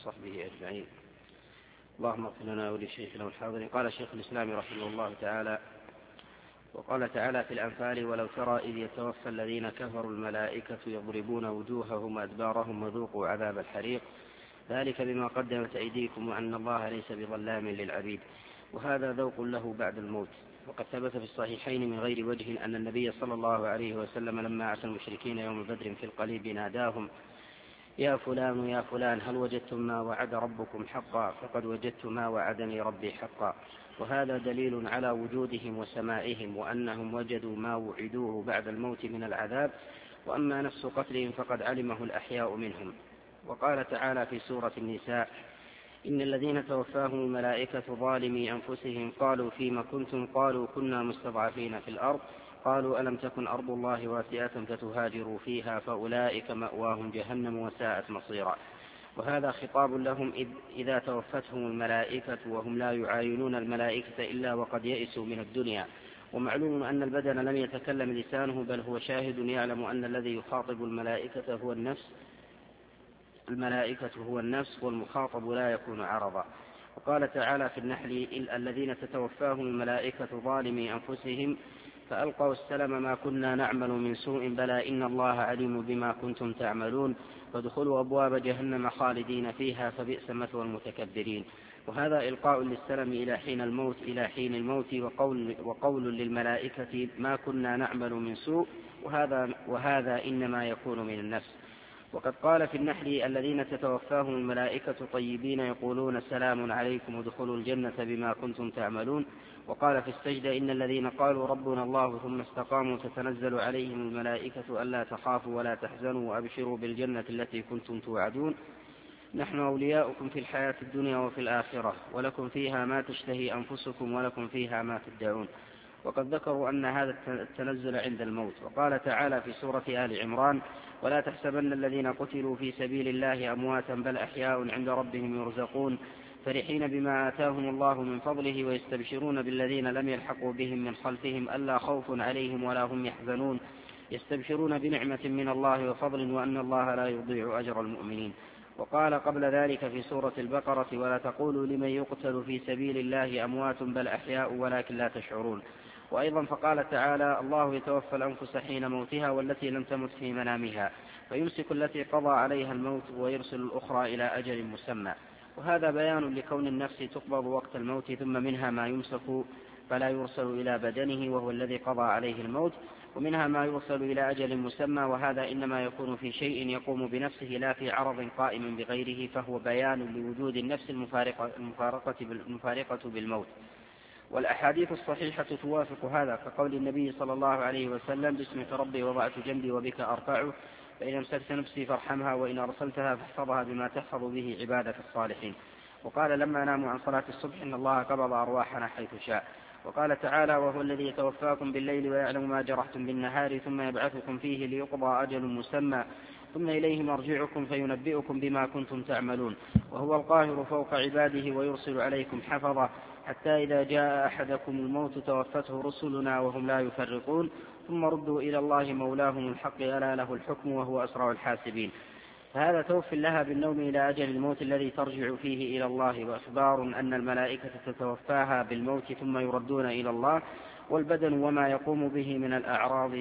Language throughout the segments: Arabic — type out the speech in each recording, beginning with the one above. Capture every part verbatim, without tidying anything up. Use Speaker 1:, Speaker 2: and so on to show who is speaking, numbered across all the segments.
Speaker 1: وصحبه أجمعين. اللهم اغفر لنا ولشيخنا والحاضرين. قال شيخ الإسلام رحمه الله تعالى: وقال تعالى في الأنفال: ولو ترى إذ يتوفى الذين كفروا الملائكة يضربون وجوههم وأدبارهم وذوقوا عذاب الحريق ذلك بما قدمت أيديكم وأن الله ليس بظلام للعبيد. وهذا ذوق له بعد الموت. وقد ثبت في الصحيحين من غير وجه أن النبي صلى الله عليه وسلم لما عسى المشركين يوم بدر في القليب ناداهم: يا فلان يا فلان هل وجدتم ما وعد ربكم حقا؟ فقد وجدت ما وعدني ربي حقا. وهذا دليل على وجودهم وسمائهم وأنهم وجدوا ما وعدوه بعد الموت من العذاب. وأما نفس قتلهم فقد علمه الأحياء منهم. وقال تعالى في سورة النساء: إن الذين توفاهم الملائكة ظالمي أنفسهم قالوا فيما كنتم؟ قالوا كنا مستضعفين في الأرض قالوا ألم تكن أرض الله واسعة فتهاجروا فيها فأولئك مأواهم جهنم وساءت مصيرا. وهذا خطاب لهم إذا توفتهم الملائكة وهم لا يعاينون الملائكة إلا وقد يئسوا من الدنيا. ومعلوم أن البدن لم يتكلم لسانه بل هو شاهد يعلم أن الذي يخاطب الملائكة هو النفس الملائكة هو النفس والمخاطب لا يكون عرضا. وقال تعالى في النحل: الذين تتوفاهم الملائكة ظالمي أنفسهم فألقوا السلم ما كنا نعمل من سوء بلى إن الله عليم بما كنتم تعملون فادخلوا أبواب جهنم خالدين فيها فبئس مثوى المتكبرين. وهذا إلقاء للسلم إلى حين الموت إلى حين الموت وقول, وقول للملائكة ما كنا نعمل من سوء، وهذا, وهذا إنما يكون من النفس. وقد قال في النحل: الذين تتوفاهم الملائكة طيبين يقولون سلام عليكم ادخلوا الجنة بما كنتم تعملون. وقال في السجدة: إن الذين قالوا ربنا الله ثم استقاموا تتنزل عليهم الملائكة ألا تخافوا ولا تحزنوا وأبشروا بالجنة التي كنتم توعدون نحن أولياؤكم في الحياة الدنيا وفي الآخرة ولكم فيها ما تشتهي أنفسكم ولكم فيها ما تدعون. وقد ذكروا أن هذا التنزل عند الموت. وقال تعالى في سورة آل عمران: ولا تحسبن الذين قتلوا في سبيل الله أمواتا بل أحياء عند ربهم يرزقون فرحين بما آتاهم الله من فضله ويستبشرون بالذين لم يلحقوا بهم من خلفهم ألا خوف عليهم ولا هم يحزنون يستبشرون بنعمة من الله وفضل وأن الله لا يضيع أجر المؤمنين. وقال قبل ذلك في سورة البقرة: ولا تقولوا لمن يقتل في سبيل الله أموات بل أحياء ولكن لا تشعرون. وأيضا فقال تعالى: الله يتوفى الأنفس حين موتها والتي لم تمت في منامها فيمسك التي قضى عليها الموت ويرسل الأخرى إلى أجل مسمى. وهذا بيان لكون النفس تقبض وقت الموت ثم منها ما يمسك فلا يرسل إلى بدنه وهو الذي قضى عليه الموت، ومنها ما يرسل إلى أجل مسمى، وهذا إنما يكون في شيء يقوم بنفسه لا في عرض قائم بغيره، فهو بيان لوجود النفس المفارقة, المفارقة, المفارقة بالموت. والأحاديث الصحيحة توافق هذا كقول النبي صلى الله عليه وسلم: باسمك ربي وضعت جنبي وبك أرفعه فإن أمسكت نفسي فارحمها وإن أرسلتها فاحفظها بما تحفظ به عبادك الصالحين. وقال لما ناموا عن صلاة الصبح: إن الله قبض أرواحنا حيث شاء. وقال تعالى: وهو الذي يتوفاكم بالليل ويعلم ما جرحتم بالنهار ثم يبعثكم فيه ليقضى أجل مسمى ثم إليه مرجعكم فينبئكم بما كنتم تعملون وهو القاهر فوق عباده ويرسل عليكم حفظة حتى إذا جاء أحدكم الموت توفته رسلنا وهم لا يفرقون ثم ردوا إلى الله مولاهم الحق ألا له الحكم وهو أسرع الحاسبين. فهذا توفي لها بالنوم إلى أجل الموت الذي ترجع فيه إلى الله، وإخبار أن الملائكة تتوفاها بالموت ثم يردون إلى الله. والبدن وما يقوم به من الأعراض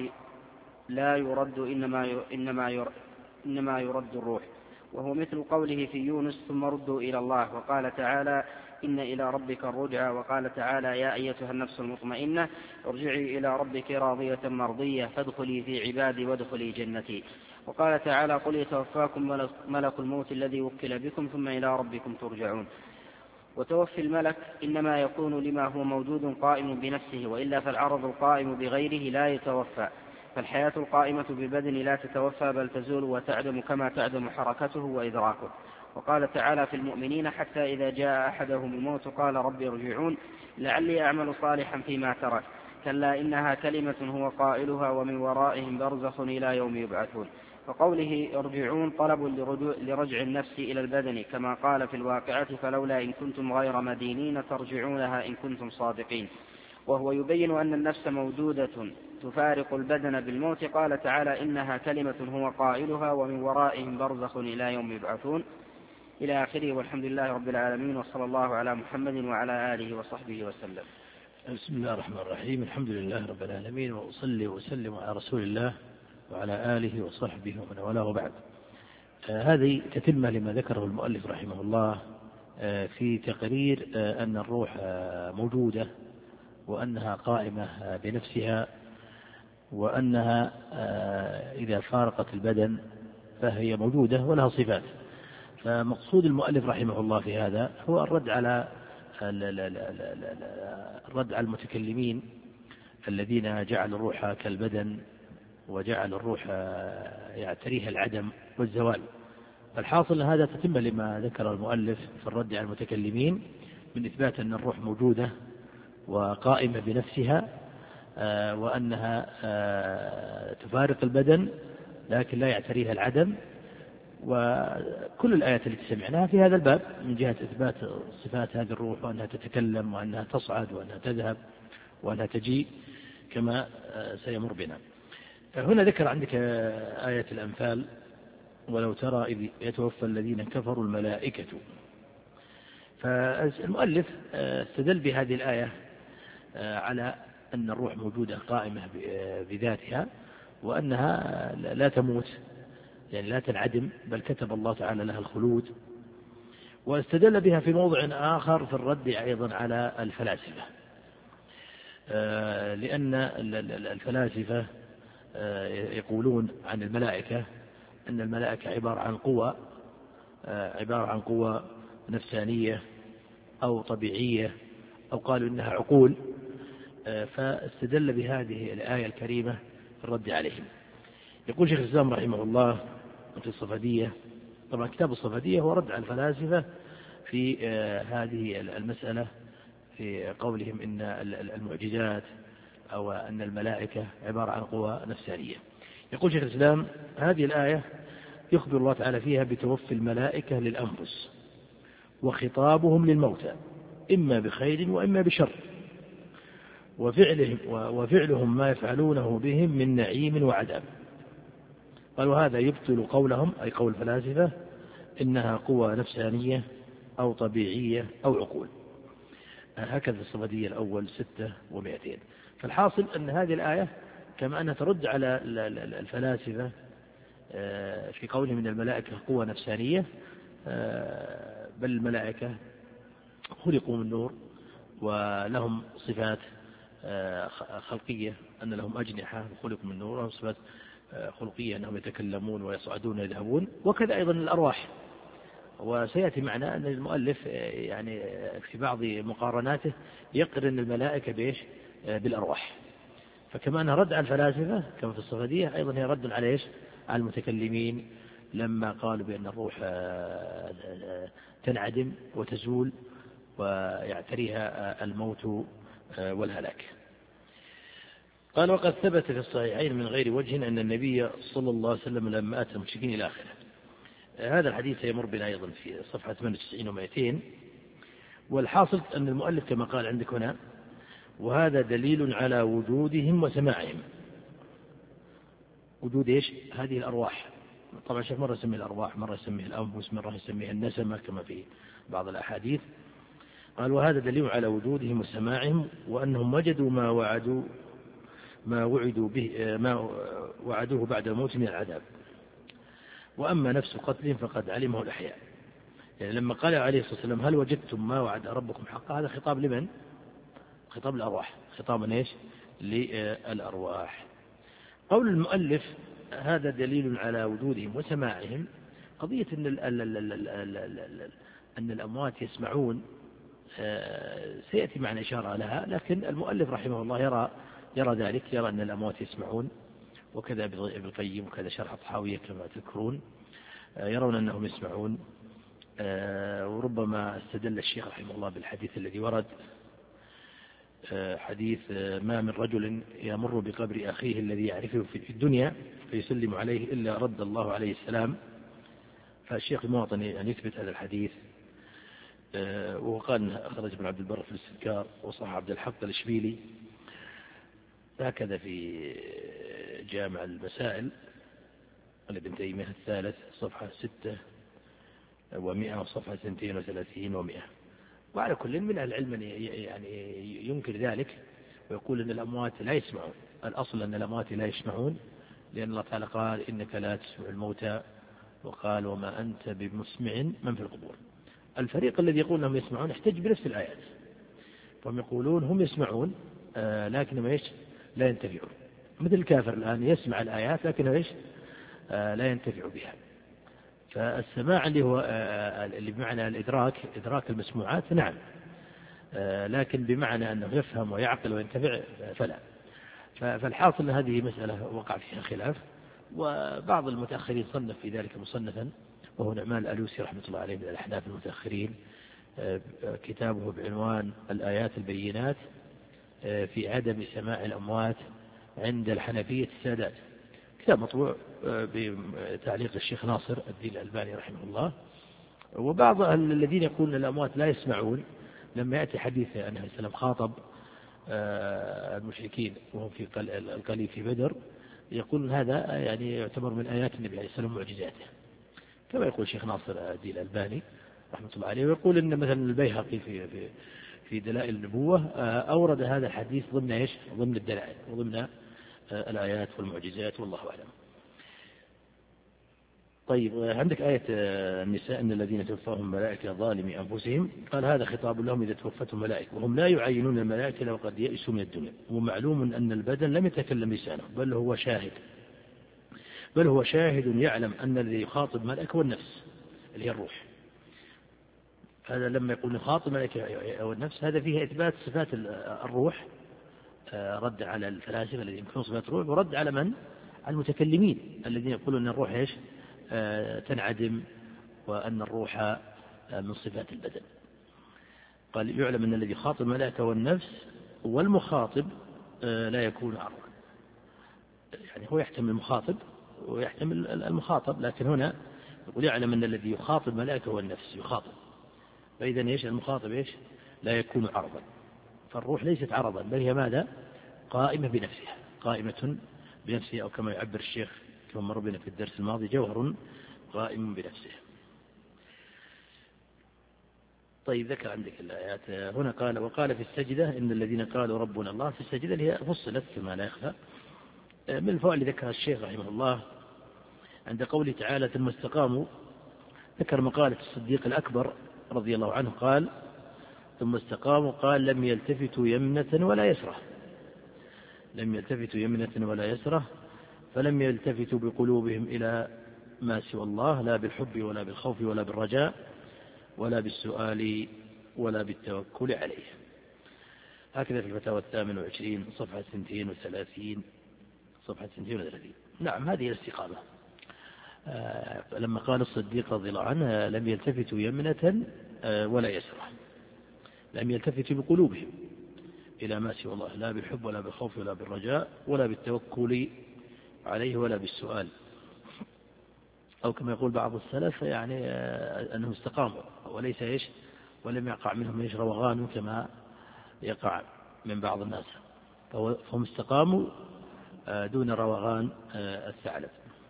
Speaker 1: لا يرد إنما إنما إنما يرد الروح، وهو مثل قوله في يونس: ثم ردوا إلى الله. وقال تعالى: إن إلى ربك الرجعى. وقال تعالى: يا أيتها النفس المطمئنة ارجعي إلى ربك راضية مرضية فادخلي في عبادي وادخلي جنتي. وقال تعالى: قل يتوفاكم ملك الموت الذي وكل بكم ثم إلى ربكم ترجعون. وتوفي الملك إنما يكون لما هو موجود قائم بنفسه، وإلا فالعرض القائم بغيره لا يتوفى. فالحياة القائمة ببدن لا تتوفى بل تزول وتعدم كما تعدم حركته وإدراكه. وقال تعالى في المؤمنين: حتى إذا جاء أحدهم الموت قال رب ارجعون لعلي أعمل صالحا فيما ترك كلا إنها كلمة هو قائلها ومن ورائهم برزخ إلى يوم يبعثون. فقوله ارجعون طلب لرجع النفس إلى البدن كما قال في الواقعة: فلولا إن كنتم غير مدينين ترجعونها إن كنتم صادقين. وهو يبين أن النفس موجودة تفارق البدن بالموت. قال تعالى: إنها كلمة هو قائلها ومن ورائهم برزخ إلى يوم يبعثون. إلى آخره. والحمد لله رب العالمين، وصلى الله على محمد وعلى آله وصحبه وسلم.
Speaker 2: بسم الله الرحمن الرحيم. الحمد لله رب العالمين، وأصلي وسلم على رسول الله وعلى آله وصحبه ومن والاه بعد. آه هذه تتمة لما ذكره المؤلف رحمه الله آه في تقرير آه أن الروح آه موجودة، وأنها قائمة آه بنفسها، وأنها آه إذا فارقت البدن فهي موجودة ولها صفات. فمقصود المؤلف رحمه الله في هذا هو الرد على الرد على المتكلمين الذين جعلوا الروح كالبدن، وجعل الروح يعتريها العدم والزوال. فالحاصل هذا تتم لما ذكر المؤلف في الرد على المتكلمين من إثبات أن الروح موجودة وقائمة بنفسها، وأنها تفارق البدن لكن لا يعتريها العدم. وكل الآيات التي سمعناها في هذا الباب من جهة إثبات صفات هذه الروح، وأنها تتكلم وأنها تصعد وأنها تذهب وأنها تجيء كما سيمر بنا. هنا ذكر عندك آية الأنفال: ولو ترى إذ يتوفى الذين كفروا الملائكة. فالمؤلف استدل بهذه الآية على أن الروح موجودة قائمة بذاتها، وأنها لا تموت، يعني لا تنعدم، بل كتب الله تعالى لها الخلود. واستدل بها في موضع آخر في الرد أيضا على الفلاسفة، لأن الفلاسفة يقولون عن الملائكة أن الملائكة عبارة عن قوى عبارة عن قوى نفسانية أو طبيعية، أو قالوا إنها عقول. فاستدل بهذه الآية الكريمة في الرد عليهم. يقول شيخ الإسلام رحمه الله في الصفدية، طبعا كتاب الصفدية هو رد على الفلاسفة في هذه المسألة، في قولهم إن المعجزات أو أن الملائكة عبارة عن قوى نفسانية. يقول شيخ الإسلام: هذه الآية يخبر الله تعالى فيها بتوفي الملائكة للأنفس وخطابهم للموتى، إما بخير وإما بشر، وفعلهم, وفعلهم ما يفعلونه بهم من نعيم وعذاب. قال: وهذا يبطل قولهم، أي قول الفلاسفة، إنها قوى نفسانية أو طبيعية أو عقول. هكذا الصفدية الأول ستة ومئتين. فالحاصل أن هذه الآية كما أنها ترد على الفلاسفة في قولهم إن الملائكة قوى نفسانية، بل الملائكة خلقوا من نور ولهم صفات خلقية، أن لهم أجنحة وخلقوا من نور، ولهم صفات خلقية أنهم يتكلمون ويصعدون ويذهبون، وكذا أيضا الأرواح. وسيأتي معنا أن المؤلف يعني في بعض مقارناته يقرن الملائكة بإيش؟ بالأرواح. فكما أنها رد على الفلاسفة كما في الصفدية، أيضا هي رد على إيش؟ على المتكلمين لما قالوا بأن الروح تنعدم وتزول ويعتريها الموت والهلاك. قال: وقد ثبت في الصحيحين من غير وجه أن النبي صلى الله عليه وسلم لما أتى المشركين إلى آخره. هذا الحديث يمر بنا أيضا في صفحة ثمانية وتسعين ومئتين. والحاصل أن المؤلف كما قال عندك هنا: وهذا دليل على وجودهم وسماعهم. وجود إيش؟ هذه الأرواح. طبعا شيخ مرة يسميه الأرواح، مرة يسميه الأنفس، مرة يسميه النسمة كما في بعض الأحاديث. قال: وهذا دليل على وجودهم وسماعهم، وأنهم وجدوا ما وعدوا ما وعدوا به ما وعدوه بعد الموت من العذاب. وأما نفس قتل فقد علمه الأحياء. يعني لما قال عليه الصلاة والسلام: هل وجدتم ما وعد ربكم حقا؟ هذا خطاب لمن؟ خطاب الأرواح، خطاب إيش؟ للأرواح. قول المؤلف: هذا دليل على وجودهم وسماعهم، قضية أن, أن الأموات يسمعون سيأتي معنا إشارة لها، لكن المؤلف رحمه الله يرى يرى ذلك، يرى أن الأموات يسمعون، وكذا ابن القيم وكذا شرح الطحاوية كما تذكرون يرون أنهم يسمعون. وربما استدل الشيخ رحمه الله بالحديث الذي ورد، حديث: ما من رجل يمر بقبر أخيه الذي يعرفه في الدنيا فيسلم عليه إلا رد الله عليه السلام. فالشيخ المواطن أن يثبت هذا الحديث، وقال أخرج ابن عبد البر في الاستذكار، وصح عبد الحق الإشبيلي هكذا في جامع المسائل لابن تيمية الثالث صفحة ستة ومئة وصفحة سنتين وثلاثين ومئة. وعلى كل من العلم يعني ينكر ذلك ويقول أن الأموات لا يسمعون. الأصل أن الأموات لا يسمعون، لأن الله تعالى قال إنك لا تسمع الموتى، وقال وما أنت بمسمع من في القبور. الفريق الذي يقول أنهم يسمعون يحتج بنفس الآيات، فهم يقولون هم يسمعون آه لكن ايش لا ينتفعون، مثل الكافر الآن يسمع الآيات لكن ايش آه لا ينتفع بها. فالسماع اللي هو آه اللي بمعنى الإدراك، إدراك المسموعات نعم، آه لكن بمعنى أنه يفهم ويعقل وينتفع فلا. فالحاصل أن هذه مسألة وقع فيها خلاف، وبعض المتأخرين صنف في ذلك مصنفا، وهو نعمان الألوسي رحمة الله عليه من الأحناف المتأخرين، كتابه بعنوان الآيات البينات في عدم سماع الأموات عند الحنفية السادات، كتاب مطبوع بتعليق الشيخ ناصر الدين الألباني رحمه الله. وبعض الذين يقولون الأموات لا يسمعون، لما يأتي حديث أنه عليه السلام خاطب المشركين وهم في القليل في بدر، يقول هذا يعني يعتبر من آيات النبي عليه السلام معجزاته، كما يقول الشيخ ناصر الدين الألباني رحمة الله عليه. ويقول إن مثلا البيهقي في في في دلائل النبوة أورد هذا الحديث ضمن إيش؟ ضمن الدلائل وضمن الآيات والمعجزات، والله أعلم. طيب، عندك آية النساء إن الذين توفاهم ملائكة ظالمي أنفسهم، قال هذا خطاب لهم إذا توفتهم ملائكة وهم لا يعينون الملائكة لو قد يئسوا من الدنيا. ومعلوم أن البدن لم يتكلم لسانه، بل هو شاهد بل هو شاهد يعلم أن الذي يخاطب ملائكة هو النفس اللي هي الروح. هذا لما يقول يخاطب ملائكة أو النفس، هذا فيه إثبات صفات الروح، رد على الفلاسفة الذين ينكرون صفات الروح، ورد على من؟ على المتكلمين الذين يقولون أن الروح إيش؟ تنعدم، وأن الروح من صفات البدن. قال يعلم أن الذي يخاطب الملائكة والنفس، والمخاطب لا يكون عرضا، يعني هو يحتمل المخاطب ويحتمل المخاطب، لكن هنا يقول يعلم أن الذي يخاطب الملائكة والنفس يخاطب، فإذا إيش المخاطب إيش؟ لا يكون عرضا. فالروح ليست عرضا، بل هي ماذا؟ قائمة بنفسها، قائمة بنفسها، أو كما يعبر الشيخ كما مر بنا في الدرس الماضي جوهر قائم بنفسه. طيب، ذكر عندك الآيات هنا. قال وقال في السجدة إن الذين قالوا ربنا الله، في السجدة اللي هي فصلت كما لا يخفى. من الفوائد اللي ذكرها الشيخ رحمه الله عند قوله تعالى ثم استقاموا، ذكر مقالة الصديق الأكبر رضي الله عنه قال ثم استقاموا، قال لم يلتفتوا يمنة ولا يسرة، لم يلتفتوا يمنة ولا يسرة، فلم يلتفتوا بقلوبهم إلى ما سوى الله، لا بالحب ولا بالخوف ولا بالرجاء ولا بالسؤال ولا بالتوكل عليه. هكذا في الفتاوى الثامن وعشرين صفحة سنتين وثلاثين صفحة سنتين وثلاثين. نعم، هذه الاستقامة. آه لما قال الصديق رضي الله عنه لم يلتفتوا يمنة آه ولا يسرة، لم يلتفتوا بقلوبهم إلى ما سوى الله، لا بالحب ولا بالخوف ولا بالرجاء ولا بالتوكل عليه ولا بالسؤال، أو كما يقول بعض السلف يعني آه أنهم استقاموا وليس إيش ولم يقع منهم إيش روغان كما يقع من بعض الناس، فهم استقاموا آه دون روغان آه الثعلب.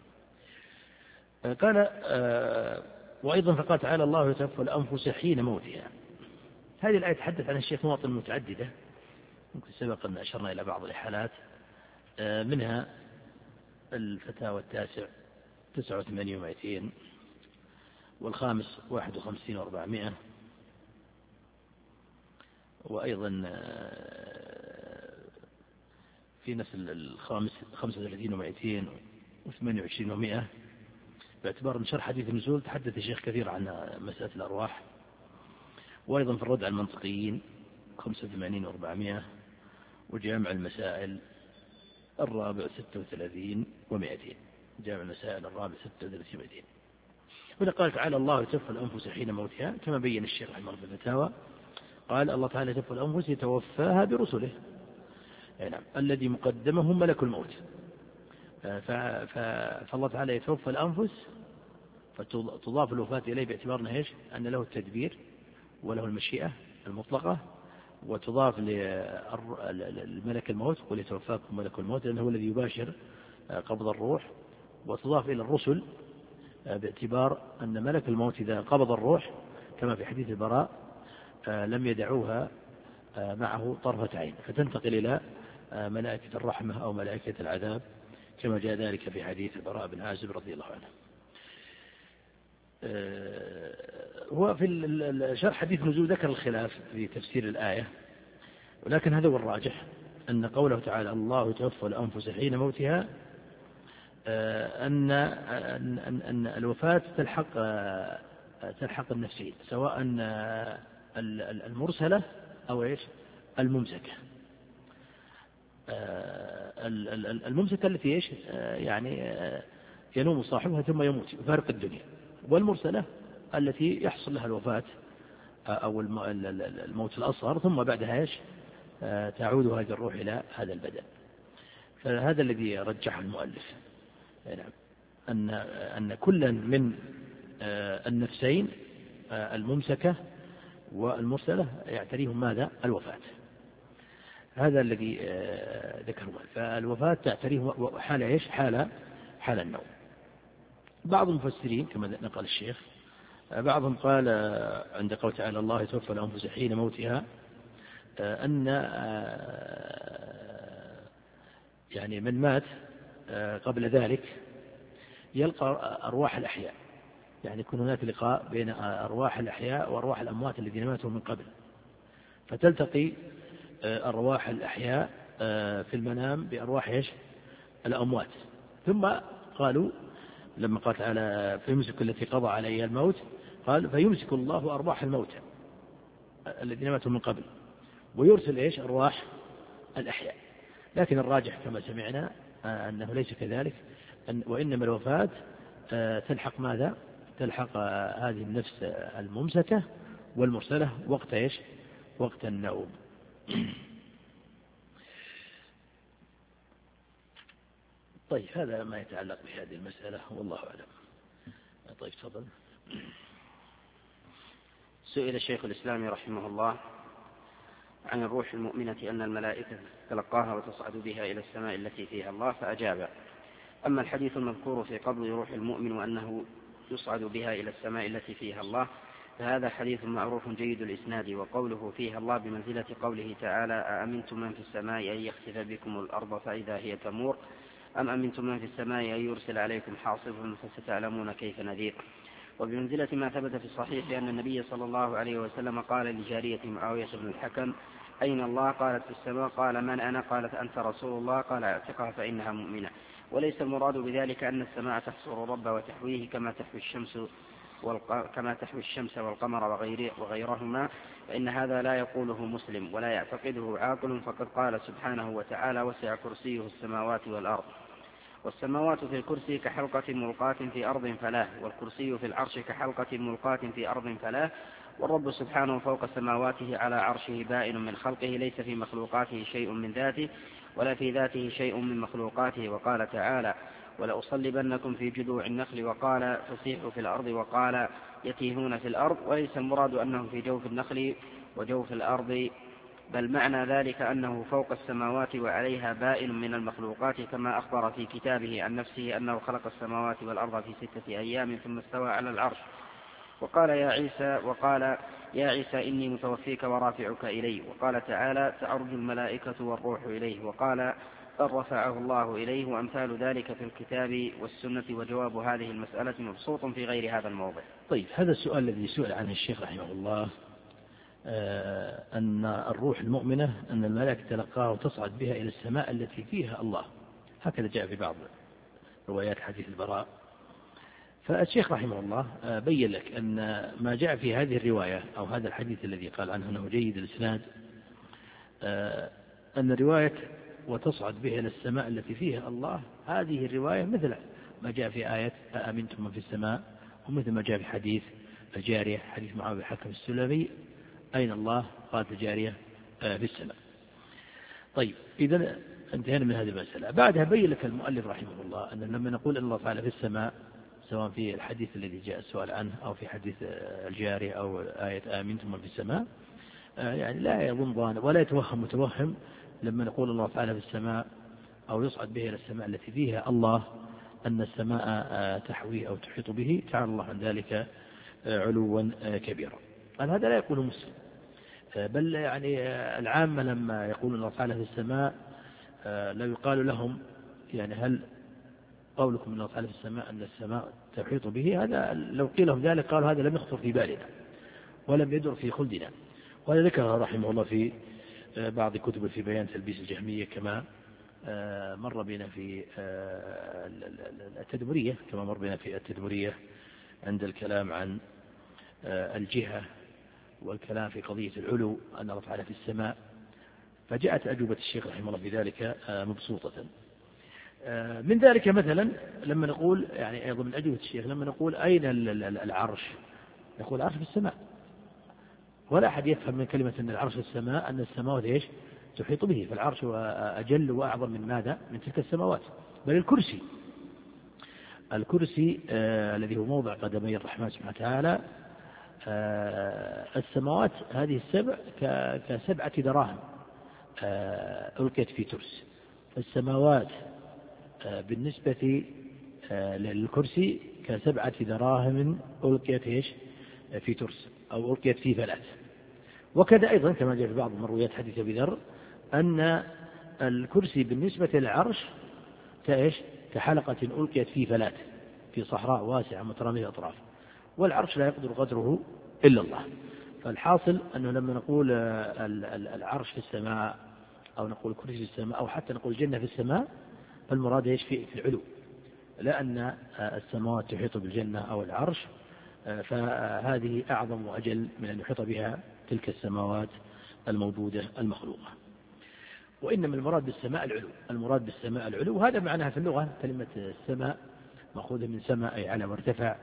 Speaker 2: قال وأيضا فقال تعالى الله يتوفى الأنفس حين موتها. هذه الآية تحدث عن الشيخ مواطن متعددة، ممكن سبق أن أشرنا إلى بعض الحالات، منها الفتاوى التاسع تسعة وثمانين ومائتين، والخامس واحد وخمسين وأربعمائة، وأيضا في نفس الخامس خمسة وثلاثين ومائتين وثمانية وعشرين ومائة. باعتبار من شرح حديث النزول تحدث الشيخ كثير عن مسألة الأرواح. وأيضا في الرد على المنطقيين خمسة وثمانين وأربعمائة، وجامع المسائل الرابع ستة وثلاثين ومائتين، جامع المسائل الرابع ستة وثلاثين ومائتين. هنا قال تعالى الله يتوفى الأنفس حين موتها، كما بين الشيخ رحمه الله في الفتاوى، قال الله تعالى يتوفى الأنفس يتوفاها برسله، يعني الذي مقدمهم ملك الموت، فالله تعالى يتوفى الأنفس فتضاف الوفاة إليه باعتبار إيش؟ أن له التدبير وله المشيئة المطلقة، وتضاف للملك الموت قل يتوفاكم ملك الموت لأنه هو الذي يباشر قبض الروح، وتضاف إلى الرسل باعتبار أن ملك الموت إذا قبض الروح كما في حديث البراء لم يدعوها معه طرفة عين، فتنتقل إلى ملائكة الرحمة أو ملائكة العذاب كما جاء ذلك في حديث البراء بن عازب رضي الله عنه. هو في شرح حديث نزول ذكر الخلاف في تفسير الآية، ولكن هذا هو الراجح أن قوله تعالى الله يتوفى الأنفس حين موتها أن أن أن الوفاة تلحق تلحق النفسين، سواء المرسلة أو إيش الممسكة. الممسكة التي إيش يعني ينوم صاحبها ثم يموت يفارق الدنيا، والمرسلة التي يحصل لها الوفاة أو الموت الأصغر ثم بعدها إيش تعود هذه الروح إلى هذا البدن. فهذا الذي رجح المؤلف أن أن كلا من النفسين الممسكة والمرسلة يعتريهم ماذا؟ الوفاة. هذا الذي ذكره. فالوفاة تعتريه حال إيش؟ حال حال النوم. بعض المفسرين كما نقل الشيخ بعضهم قال عند قول تعالى الله يتوفى الأنفس حين موتها أن يعني من مات قبل ذلك يلقى أرواح الأحياء، يعني يكون هناك لقاء بين أرواح الأحياء وأرواح الأموات الذين ماتوا من قبل، فتلتقي أرواح الأحياء في المنام بأرواح إيش؟ الأموات. ثم قالوا لما قال تعالى فيمسك التي قضى عليها الموت قال فيمسك الله أرواح الموتى الذين ماتوا من قبل ويرسل إيش؟ أرواح الأحياء. لكن الراجح كما سمعنا أنه ليس كذلك، وإنما الوفاة تلحق ماذا؟ تلحق هذه النفس الممسكة والمرسلة وقت إيش؟ وقت النوم. طيب هذا ما يتعلق بهذه المسألة والله أعلم. طيب تفضل.
Speaker 1: سئل شيخ الإسلام رحمه الله عن الروح المؤمنة أن الملائكة تلقاها وتصعد بها إلى السماء التي فيها الله، فأجاب: أما الحديث المذكور في قبض روح المؤمن وأنه يصعد بها إلى السماء التي فيها الله فهذا حديث معروف جيد الإسناد، وقوله فيها الله بمنزلة قوله تعالى أأمنتم من في السماء أن يخسف بكم الأرض فإذا هي تمور أم أمنتم من في السماء أن يرسل عليكم حاصبا فستعلمون كيف نذير. وبمنزلة ما ثبت في الصحيح أن النبي صلى الله عليه وسلم قال لجارية معاوية بن الحكم أين الله؟ قالت في السماء. قال من أنا؟ قالت أنت رسول الله. قال اعتقها فإنها مؤمنة. وليس المراد بذلك أن السماء تحصر الرب وتحويه كما تحوي الشمس والق... كما تحوي الشمس والقمر وغير... وغيرهما، فإن هذا لا يقوله مسلم ولا يعتقده عاقل، فقد قال سبحانه وتعالى وسع كرسيه السماوات والأرض. والسماوات في الكرسي كحلقة ملقاة في أرض فلاه، والكرسي في العرش كحلقة ملقاة في أرض فلاه. والرب سبحانه فوق سماواته على عرشه بائن من خلقه، ليس في مخلوقاته شيء من ذاته ولا في ذاته شيء من مخلوقاته. وقال تعالى ولأصلبنكم في جذوع النخل، وقال فسيحوا في الأرض، وقال يتيهون في الأرض. وليس المراد أنهم في جوف النخل وجوف الأرض، بل معنى ذلك أنه فوق السماوات وعليها بائن من المخلوقات، كما أخبر في كتابه عن نفسه أنه خلق السماوات والأرض في ستة أيام ثم استوى على العرش. وقال يا عيسى وقال يا عيسى إني متوفيك ورافعك إلي. وقال تعالى تعرج الملائكة والروح إليه. وقال بل رفعه الله إليه. وأمثال ذلك في الكتاب والسنة، وجواب هذه المسألة مبسوط في غير هذا الموضع.
Speaker 2: طيب هذا السؤال الذي سئل عنه الشيخ رحمه الله آه أن الروح المؤمنة أن الملائكة تلقاها وتصعد بها إلى السماء التي فيها الله، هكذا جاء في بعض روايات حديث البراء. فالشيخ رحمه الله بين لك أن ما جاء في هذه الرواية أو هذا الحديث الذي قال عنه أنه جيد الإسناد أن رواية وتصعد بها إلى السماء التي فيها الله، هذه الرواية مثل ما جاء في آية أأمنتم من في السماء، ومثل ما جاء في حديث الجارية حديث معاوية بن الحكم السلمي أين الله؟ قالت الجارية في السماء. طيب إذا انتهينا من هذه المسألة. بعدها بين لك المؤلف رحمه الله أن لما نقول أن الله تعالى في السماء، سواء في الحديث الذي جاء السؤال عنه أو في حديث الجارية أو آية آمنتم من في السماء، يعني لا يظن ظان ولا يتوهم متوهم لما نقول الله تعالى في السماء أو يصعد به إلى السماء التي فيها الله أن السماء تحويه أو تحيط به، تعالى الله عن ذلك علوا كبيرا. قال هذا لا يقول مسلم، بل يعني العامة لما يقولون الله تعالى في السماء لا يقال لهم يعني هل قولكم أن الله تعالى في السماء أن السماء تحيط به، هذا لو قيل لهم ذلك قالوا هذا لم يخطر في بالنا ولم يدر في خلدنا. وهذا ذكره رحمه الله في بعض كتب في بيان تلبيس الجهمية، كما مر بنا في التدمرية كما مر بنا في التدمرية عند الكلام عن الجهة والكلام في قضية العلو أن الله تعالى في السماء. فجاءت أجوبة الشيخ رحمه الله في ذلك مبسوطة. من ذلك مثلا لما نقول يعني أيضا من أجوبة الشيخ لما نقول أين العرش، يقول العرش في السماء، ولا أحد يفهم من كلمة أن العرش في السماء أن السماوات إيش تحيط به، فالعرش أجل وأعظم من ماذا؟ من تلك السماوات. بل الكرسي الكرسي آه الذي هو موضع قدمي الرحمن سبحانه وتعالى، آه السماوات هذه السبع كسبعة دراهم آه ألقيت في ترس، فالسماوات آه بالنسبة آه للكرسي كسبعة دراهم ألقيت إيش في ترس أو ألقيت في فلات. وكذا أيضا كما جاء في بعض مرويات حديث أبي ذر أن الكرسي بالنسبة للعرش كإيش كحلقة ألقيت في فلات في صحراء واسعة مترامية أطراف، والعرش لا يقدر قدره إلا الله. فالحاصل أنه لما نقول العرش في السماء أو نقول كرسي في السماء أو حتى نقول الجنة في السماء، فالمراد إيش في العلو، لأن السماوات تحيط بالجنة أو العرش، فهذه أعظم وأجل من أن يحيط بها تلك السماوات الموجودة المخلوقة. وإنما المراد بالسماء العلو، المراد بالسماء العلو، وهذا معناها في اللغة كلمة السماء مأخوذة من سماء أي على وارتفع،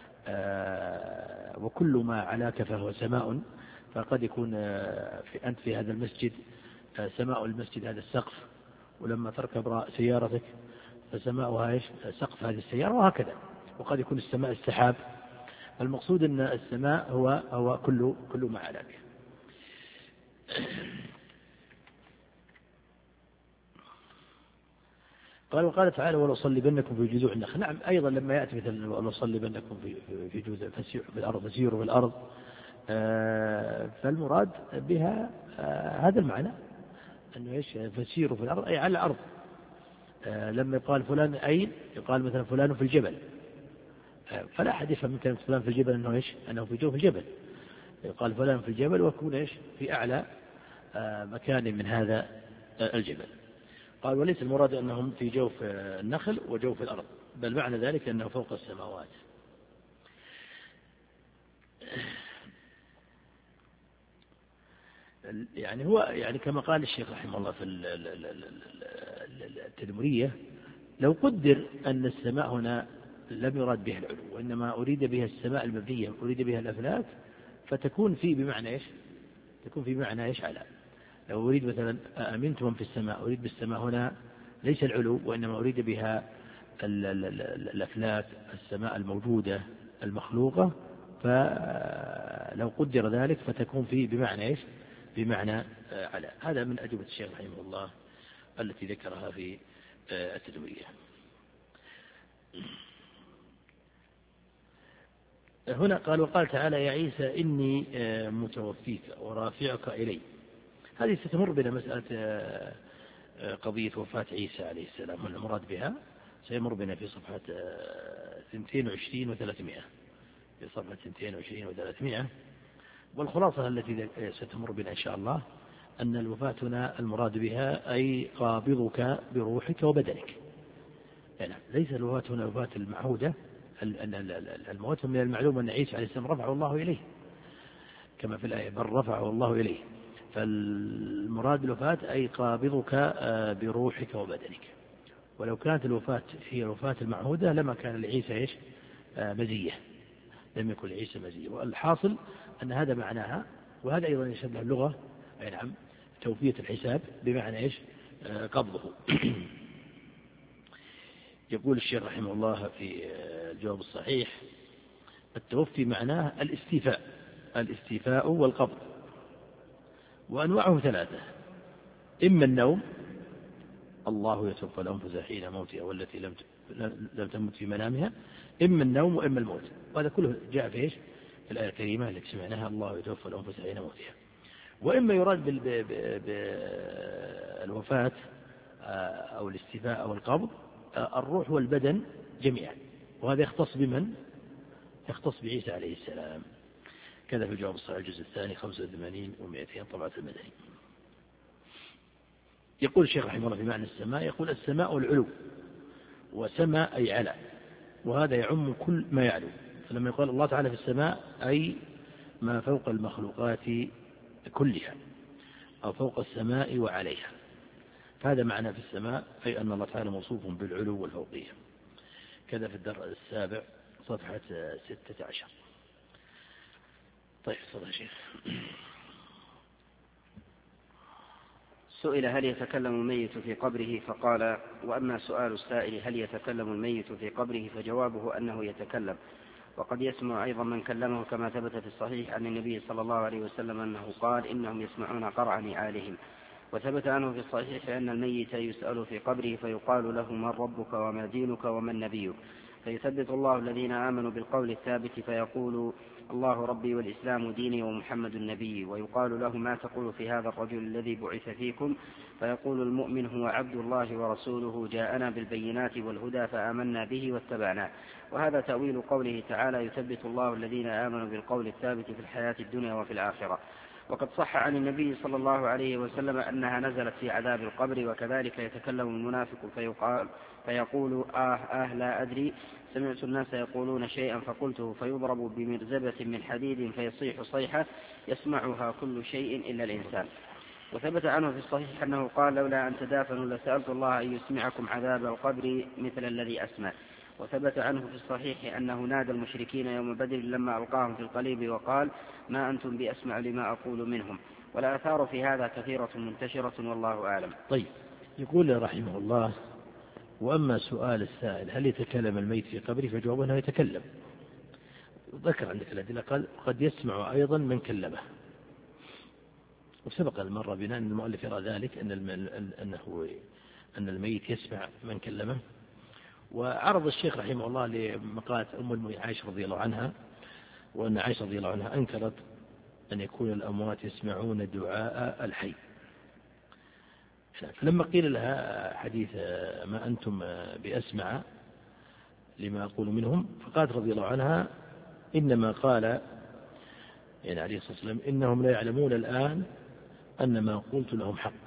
Speaker 2: وكل ما علاك فهو سماء. فقد يكون في أنت في هذا المسجد سماء المسجد هذا السقف، ولما تركب سيارتك فسماؤها إيش سقف هذه السيارة، وهكذا. وقد يكون السماء السحاب. المقصود أن السماء هو هو كل كل ما علاك. قال وقال تعالى ولأصلبنكم في جذوع النخل. نعم أيضا لما يأتي مثلا ولأصلبنكم في في جذوع في الأرض فسيروا في الأرض، فالمراد بها هذا المعنى أنه إيش فسيروا في الأرض أي على الأرض. لما يقال فلان أين يقال مثلا فلان في الجبل، فلا أحد يفهم من كلمة فلان في الجبل أنه إيش أنه في جوف الجبل، يقال فلان في الجبل ويكون إيش في أعلى مكان من هذا الجبل. قال وليس المراد أنهم في جوف النخل وجوف الأرض، بل معنى ذلك أنه فوق السماوات. يعني هو يعني كما قال الشيخ رحمه الله في التدمرية، لو قدر أن السماء هنا لم يراد بها العلو وإنما أريد بها السماء المبنية أريد بها الأفلاك، فتكون في بمعنى إيش تكون في بمعنى إيش على. لو أريد مثلا أمنتم في السماء أريد بالسماء هنا ليس العلو وإنما أريد بها الأفلاك السماء الموجودة المخلوقة، فلو قدر ذلك فتكون في بمعنى إيش بمعنى على. هذا من أجوبة الشيخ رحمه الله التي ذكرها في التدوية. هنا قال وقال تعالى يا عيسى إني متوفيك ورافعك إلي. هذه ستمر بنا مسألة قضية وفاة عيسى عليه السلام والمراد بها سيمر بنا في صفحة اثنتين وعشرين وثلاثمائة في صفحة اثنتين وعشرين وثلاثمائة. والخلاصة التي ستمر بنا إن شاء الله أن الوفاة هنا المراد بها أي قابضك بروحك وبدنك. يعني ليس الوفاة هنا الوفاة المعهودة، الموت من المعلوم أن عيسى عليه السلام رفعه الله إليه كما في الآية بل رفعه الله إليه، فالمراد الوفاة أي قابضك بروحك وبدنك. ولو كانت الوفاة هي الوفاة المعهودة لما كان لعيسى إيش مزية، لم يكن لعيسى مزية. والحاصل أن هذا معناها، وهذا أيضا يشبه اللغة أي نعم توفية الحساب بمعنى إيش قبضه. يقول الشيخ رحمه الله في الجواب الصحيح التوفي معناه الاستيفاء الاستيفاء والقبض، وأنواعه ثلاثة: إما النوم، الله يتوفى الأنفس حين موتها والتي لم لم تمت في منامها، إما النوم وإما الموت. وهذا كله جاء في إيش؟ في الآية الكريمة التي سمعناها: الله يتوفى الأنفس حين موتها. وإما يراد بالوفاة أو الاستيفاء أو القبض الروح والبدن جميعا، وهذا يختص بمن؟ يختص بعيسى عليه السلام. كذا في الجواب الصحيح الجزء الثاني خمسة وثمانين ومئتين طبعة المدني. يقول الشيخ رحمه الله في معنى السماء، يقول: السماء العلو، وسماء أي على، وهذا يعم كل ما يعلو. فلما يقول الله تعالى في السماء أي ما فوق المخلوقات كلها، أو فوق السماء وعليها، فهذا معنى في السماء، أي أن الله تعالى موصوف بالعلو والفوقية. كذا في الدرس السابع صفحة ستة عشر. طيب صدق شيخ.
Speaker 1: سئل: هل يتكلم الميت في قبره؟ فقال: وأما سؤال السائل هل يتكلم الميت في قبره فجوابه أنه يتكلم، وقد يسمع أيضا من كلمه، كما ثبت في الصحيح عن النبي صلى الله عليه وسلم أنه قال: إنهم يسمعون قرع نعالهم. وثبت عنه في الصحيح أن الميت يسأل في قبره فيقال له: من ربك وما دينك ومن نبيك؟ فيثبت الله الذين آمنوا بالقول الثابت فيقول: الله ربي والإسلام ديني ومحمد النبي. ويقال له: ما تقول في هذا الرجل الذي بعث فيكم؟ فيقول المؤمن: هو عبد الله ورسوله، جاءنا بالبينات والهدى فآمنا به واتبعناه. وهذا تأويل قوله تعالى: يثبت الله الذين آمنوا بالقول الثابت في الحياة الدنيا وفي الآخرة. وقد صح عن النبي صلى الله عليه وسلم أنها نزلت في عذاب القبر. وكذلك يتكلم المنافق فيقال فيقول: آه آه لا أدري، سمعت الناس يقولون شيئا فقلته، فيضرب بمرزبة من حديد فيصيح صيحة يسمعها كل شيء إلا الإنسان. وثبت عنه في الصحيح أنه قال: لولا أن تدافنوا لسألت الله أن يسمعكم عذاب القبر مثل الذي أسمع. وثبت عنه في الصحيح أنه نادى المشركين يوم بدر لما ألقاهم في القليب وقال: ما أنتم بأسمع لما أقول منهم. والآثار في هذا كثيرة منتشرة والله أعلم.
Speaker 2: طيب، يقول رحمه الله: وأما سؤال السائل هل يتكلم الميت في قبره فجوابه أنه يتكلم. ذكر عندك الأدلة، قال: قد يسمع أيضا من كلمه. وسبق المرة بنا أن المؤلف يرى ذلك، أن أنه أن الميت يسمع من كلمه. وعرض الشيخ رحمه الله لمقالة أم المؤمنين عائشة رضي الله عنها، وأن عائشة رضي الله عنها أنكرت أن يكون الأموات يسمعون دعاء الحي. فلما قيل لها حديث ما أنتم بأسمع لما أقول منهم، فقالت رضي الله عنها: إنما قال يعني عليه الصلاة والسلام: إنهم لا يعلمون الآن أن ما قلت لهم حق.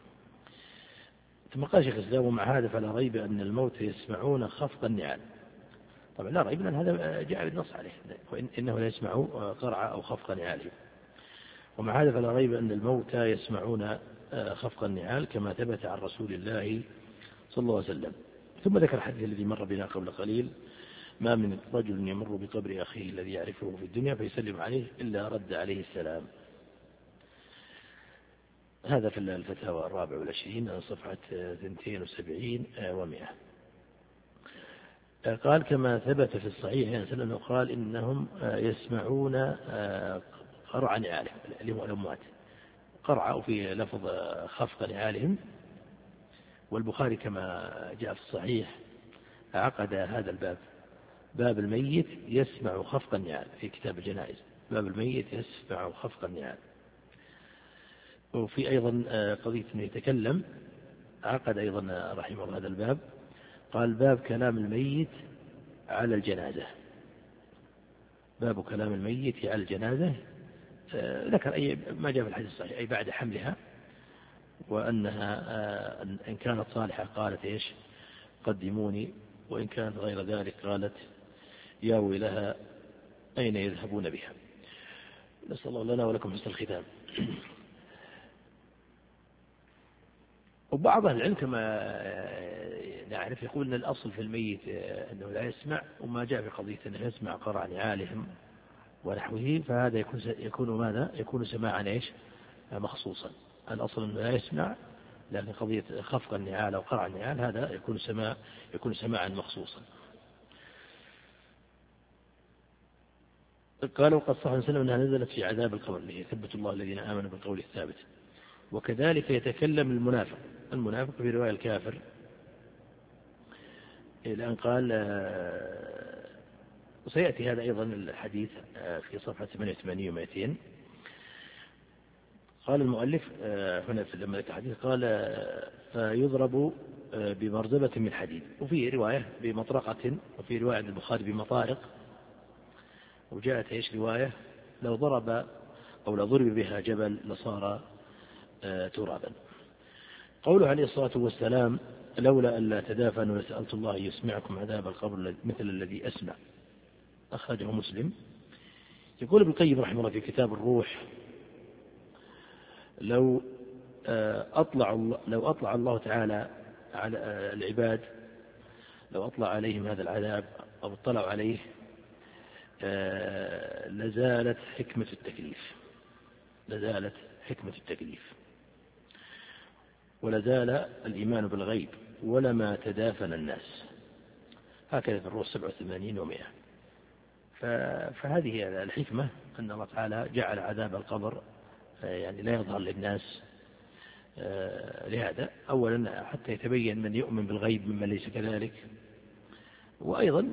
Speaker 2: ثم قال شيخ الإسلام: ومع هذا فلا ريب أن الموت يسمعون خفق النعال. طبعا لا ريب، لأن هذا جاء بالنص عليه، إنه لا يسمع قرع أو خفق نعاله. ومع هذا فلا ريب أن الموتى يسمعون خفق النعال كما ثبت عن رسول الله صلى الله عليه وسلم. ثم ذكر الحديث الذي مر بنا قبل قليل: ما من رجل يمر بقبر أخيه الذي يعرفه في الدنيا فيسلم عليه إلا رد عليه السلام. هذا في الفتاوى الرابع والعشرين صفحة اثنتين وسبعين ومئة. قال: كما ثبت في الصحيح يعني أنه قال: إنهم يسمعون قرع نعالهم، الأموات قرع، أو في لفظ خفق نعالهم. والبخاري كما جاء في الصحيح عقد هذا الباب، باب الميت يسمع خفق النعال، في كتاب الجنائز، باب الميت يسمع خفق النعال. وفي أيضا قضية أنه يتكلم، عقد أيضا رحمه الله هذا الباب، قال: باب كلام الميت على الجنازة، باب كلام الميت على الجنازة. ذكر أي ما جاء في الحديث الصحيح، أي بعد حملها، وأنها إن كانت صالحة قالت: إيش قدموني، وإن كانت غير ذلك قالت: يا ويلها أين يذهبون بها. نسأل الله لنا ولكم حسن الختام. وبعض أهل العلم كما نعرف يقول أن الأصل في الميت أنه لا يسمع، وما جاء في قضية أنه يسمع قرع نعالهم ونحوه، فهذا يكون يكون ماذا؟ يكون سماعا إيش مخصوصا. الأصل أنه لا يسمع، لكن قضية خفق النعال أو قرع النعال هذا يكون سماع يكون سماعا مخصوصا. قالوا: قد صح وسلم أنها نزلت في عذاب القبر، اللي يثبت الله الذين آمنوا بالقول الثابت. وكذلك يتكلم المنافق، المنافق في رواية الكافر، الآن قال، وسيأتي هذا أيضا الحديث في صفحة ثمانية وثمانين ومائتين. قال المؤلف هنا في لما الحديث قال فيضرب بمرزبة من حديد، وفي رواية بمطرقة، وفي رواية عند البخاري بمطارق، وجاءت ايش رواية لو ضرب أو لو ضرب بها جبل لصار ترابا. قوله عليه الصلاة والسلام لولا ألا تدافنوا لسألت الله يسمعكم عذاب القبر مثل الذي أسمع، أخرجه مسلم. يقول ابن القيم رحمه الله في كتاب الروح لو أطلع الله لو أطلع الله تعالى على العباد، لو أطلع عليهم هذا العذاب أو اطلعوا عليه لزالت حكمة التكليف، لزالت حكمة التكليف ولزال الإيمان بالغيب ولما تدافن الناس. هكذا في الروح سبعة وثمانين ومئة. فهذه الحكمة أن الله تعالى جعل عذاب القبر يعني لا يظهر للناس لهذا، أولا حتى يتبين من يؤمن بالغيب ممن ليس كذلك، وأيضا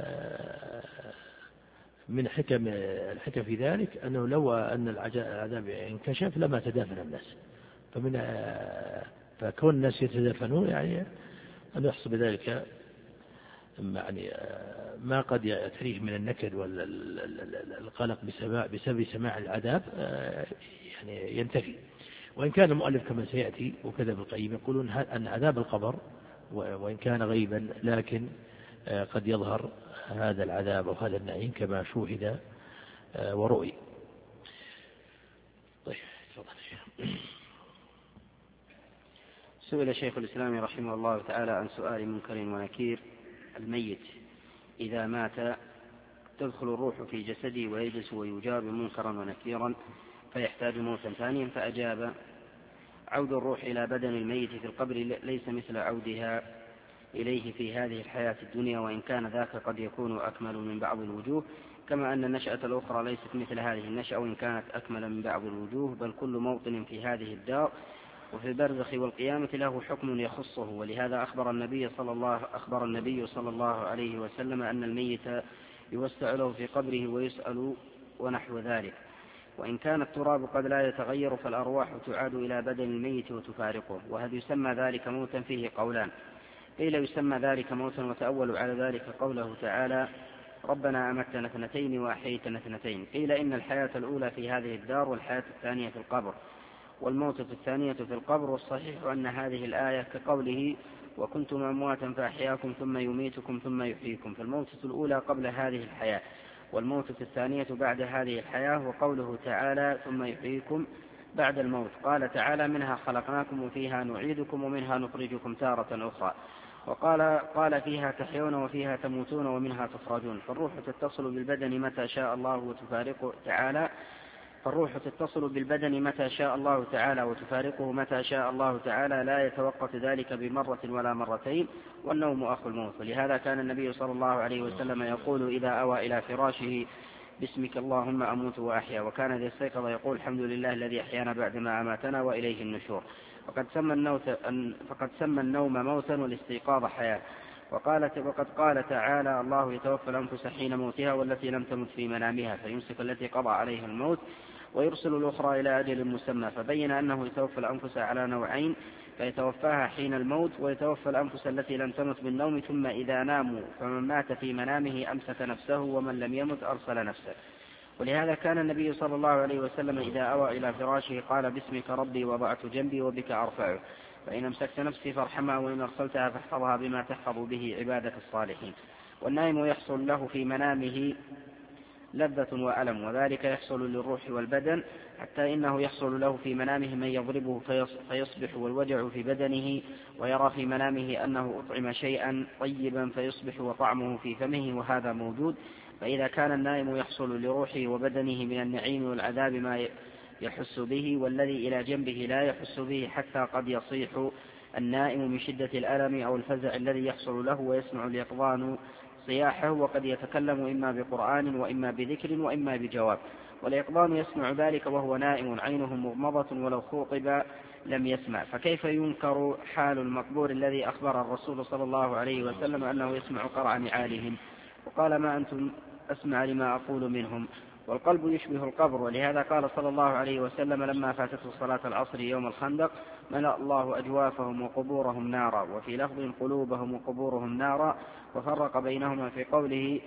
Speaker 2: من حكم الحكم في ذلك أنه لو أن العذاب انكشف لما تدافن الناس، فمن فكون الناس يتدافنون يعني أن يحصل بذلك يعني ما قد يأتيه من النكد والقلق بسبب سماع العذاب يعني ينتفي. وإن كان المؤلف كما سيأتي وكذا ابن القيم يقولون أن عذاب القبر وإن كان غيبا لكن قد يظهر هذا العذاب وهذا النعيم كما شوهد ورؤي. طيب تفضل.
Speaker 1: سئل شيخ الإسلام رحمه الله تعالى عن سؤال منكر ونكير: الميت إذا مات تدخل الروح في جسده ويجلس ويجاب منكرا ونكيرا فيحتاج موتا ثانيا، فأجاب: عود الروح إلى بدن الميت في القبر ليس مثل عودها إليه في هذه الحياة الدنيا، وإن كان ذاك قد يكون أكمل من بعض الوجوه، كما أن النشأة الأخرى ليست مثل هذه النشأة وإن كانت أكمل من بعض الوجوه، بل كل موطن في هذه الدار وفي البرزخ والقيامة له حكم يخصه. ولهذا أخبر النبي صلى الله أخبر النبي صلى الله عليه وسلم أن الميت يوسع له في قبره ويسأل ونحو ذلك. وإن كان التراب قد لا يتغير فالأرواح تعاد إلى بدن الميت وتفارقه. وهل يسمى ذلك موتا؟ فيه قولان: قيل يسمى ذلك موتا، وتأولوا على ذلك قوله تعالى: ربنا أمتنا اثنتين وأحييتنا اثنتين. قيل إن الحياة الأولى في هذه الدار والحياة الثانية في القبر والموتة الثانية في القبر. والصحيح أن هذه الآية كقوله: وكنتم أمواتا فأحياكم ثم يميتكم ثم يحييكم، فالموتة الأولى قبل هذه الحياة والموتة الثانية بعد هذه الحياة. وقوله تعالى: ثم يحييكم بعد الموت، قال تعالى: منها خلقناكم وفيها نعيدكم ومنها نخرجكم تارة أخرى. وقال قال: فيها تحيون وفيها تموتون ومنها تخرجون. فالروح تتصل بالبدن متى شاء الله وتفارقه تعالى فالروح تتصل بالبدن متى شاء الله تعالى وتفارقه متى شاء الله تعالى، لا يتوقف ذلك بمرة ولا مرتين، والنوم أخو الموت. ولهذا كان النبي صلى الله عليه وسلم يقول إذا أوى إلى فراشه: باسمك اللهم أموت وأحيا. وكان إذا استيقظ يقول: الحمد لله الذي أحيانا بعدما أماتنا وإليه النشور. وقد سمى النوم, فقد سمى النوم موتا والاستيقاظ حياة. وقالت وقد قال تعالى: الله يتوفى الأنفس حين موتها والتي لم تمت في منامها فيمسك التي قضى عليها الموت ويرسل الأخرى إلى أجل مسمى. فبين أنه يتوفى الأنفس على نوعين: فيتوفاها حين الموت ويتوفى الأنفس التي لم تمت بالنوم، ثم إذا ناموا فمن مات في منامه أمسك نفسه ومن لم يمت أرسل نفسه. ولهذا كان النبي صلى الله عليه وسلم إذا أوى إلى فراشه قال: باسمك ربي وضعت جنبي وبك أرفعه، فإن أمسكت نفسي فارحمها وإن أرسلتها فاحفظها بما تحفظ به عبادك الصالحين. والنائم يحصل له في منامه لذة وألم، وذلك يحصل للروح والبدن، حتى إنه يحصل له في منامه من يضربه فيصبح والوجع في بدنه، ويرى في منامه أنه أطعم شيئا طيبا فيصبح وطعمه في فمه، وهذا موجود. فإذا كان النائم يحصل لروحه وبدنه من النعيم والعذاب ما يحس به، والذي إلى جنبه لا يحس به، حتى قد يصيح النائم من شدة الألم أو الفزع الذي يحصل له ويسمع اليقظان صياحه، وقد يتكلم إما بقرآن وإما بذكر وإما بجواب. والإقضام يسمع ذلك وهو نائم عينه مغمضة ولو خوطب لم يسمع، فكيف ينكر حال المقبور الذي أخبر الرسول صلى الله عليه وسلم أنه يسمع قرع نعالهم وقال ما أنتم أسمع لما أقول منهم، والقلب يشبه القبر، ولهذا قال صلى الله عليه وسلم لما فاتته صلاة العصر يوم الخندق ملأ الله أجوافهم وقبورهم نارا، وفي لفظ قلوبهم وقبورهم نارا، وفرق بينهما في قوله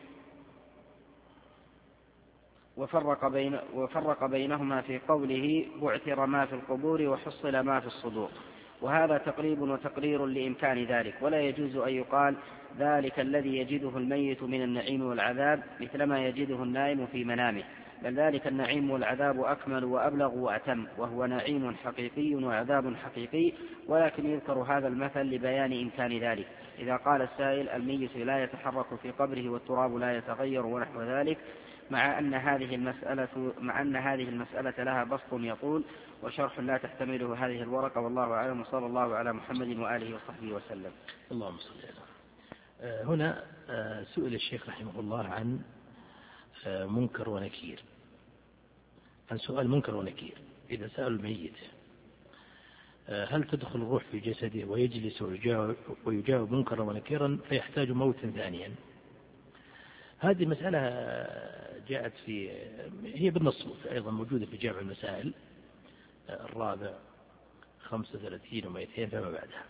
Speaker 1: وفرق, بين وفرق بينهما في قوله بعثر ما في القبور وحصل ما في الصدور، وهذا تقريب وتقرير لإمكان ذلك، ولا يجوز أن يقال ذلك الذي يجده الميت من النعيم والعذاب مثلما يجده النائم في منامه، بل ذلك النعيم والعذاب أكمل وأبلغ وأتم، وهو نعيم حقيقي وعذاب حقيقي، ولكن يذكر هذا المثل لبيان إمكان ذلك. إذا قال السائل الميت لا يتحرك في قبره والتراب لا يتغير ونحو ذلك، مع أن هذه المسألة مع أن هذه المسألة لها بسط يطول وشرح لا تحتمله هذه الورقة، والله أعلم، وصلى الله على محمد وآله وصحبه وسلم.
Speaker 2: اللهم صل على. هنا سئل الشيخ رحمه الله عن منكر ونكير، عن سؤال منكر ونكير. إذا سأل الميت هل تدخل الروح في جسده ويجلس ويجاوب, ويجاوب منكرا ونكيرا فيحتاج موتا ثانيا؟ هذه مسألة جاءت في هي بالنص أيضا موجودة في جامع المسائل الرابع خمسة وثلاثين ومائتين فما بعدها،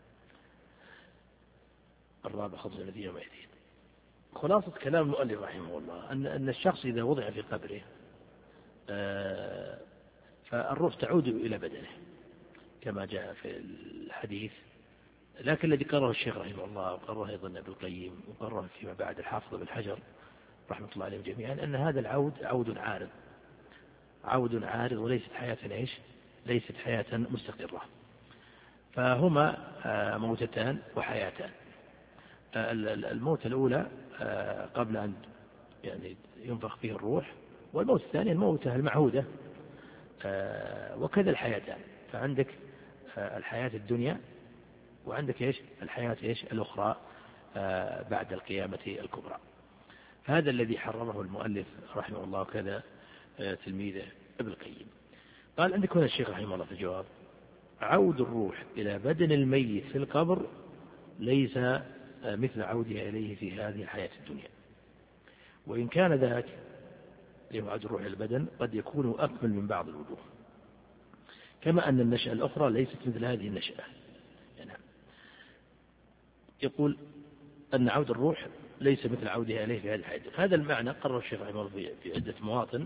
Speaker 2: الرابع خمسة وثلاثين ومائتين. خلاصة كلام المؤلف رحمه الله أن أن الشخص إذا وضع في قبره فالروح تعود إلى بدنه كما جاء في الحديث، لكن الذي قرره الشيخ رحمه الله وقرره أيضا ابن القيم وقرره فيما بعد الحافظ بن حجر رحمة الله عليهم جميعا أن هذا العود عود عارض، عود عارض وليست حياة إيش؟ ليست حياة مستقرة، فهما موتتان وحياتان. الموت الأولى قبل أن يعني ينفخ فيه الروح، والموت الثاني الموتة المعهودة، وكذا الحياتان. فعندك الحياة الدنيا وعندك إيش؟ الحياة إيش؟ الأخرى بعد القيامة الكبرى. هذا الذي حرمه المؤلف رحمه الله وكذا تلميذه ابن القيم. قال عندك هنا الشيخ رحمه الله في الجواب عود الروح إلى بدن الميت في القبر ليس مثل عودها إليه في هذه الحياة الدنيا، وإن كان ذاك عود الروح إلى البدن قد يكون أكمل من بعض الوجوه، كما أن النشأة الأخرى ليست مثل هذه النشأة. يعني يقول أن عود الروح ليس مثل عودها إليه في هذه الحياة. هذا المعنى قرر الشيخ رحمه الله في عدة مواطن،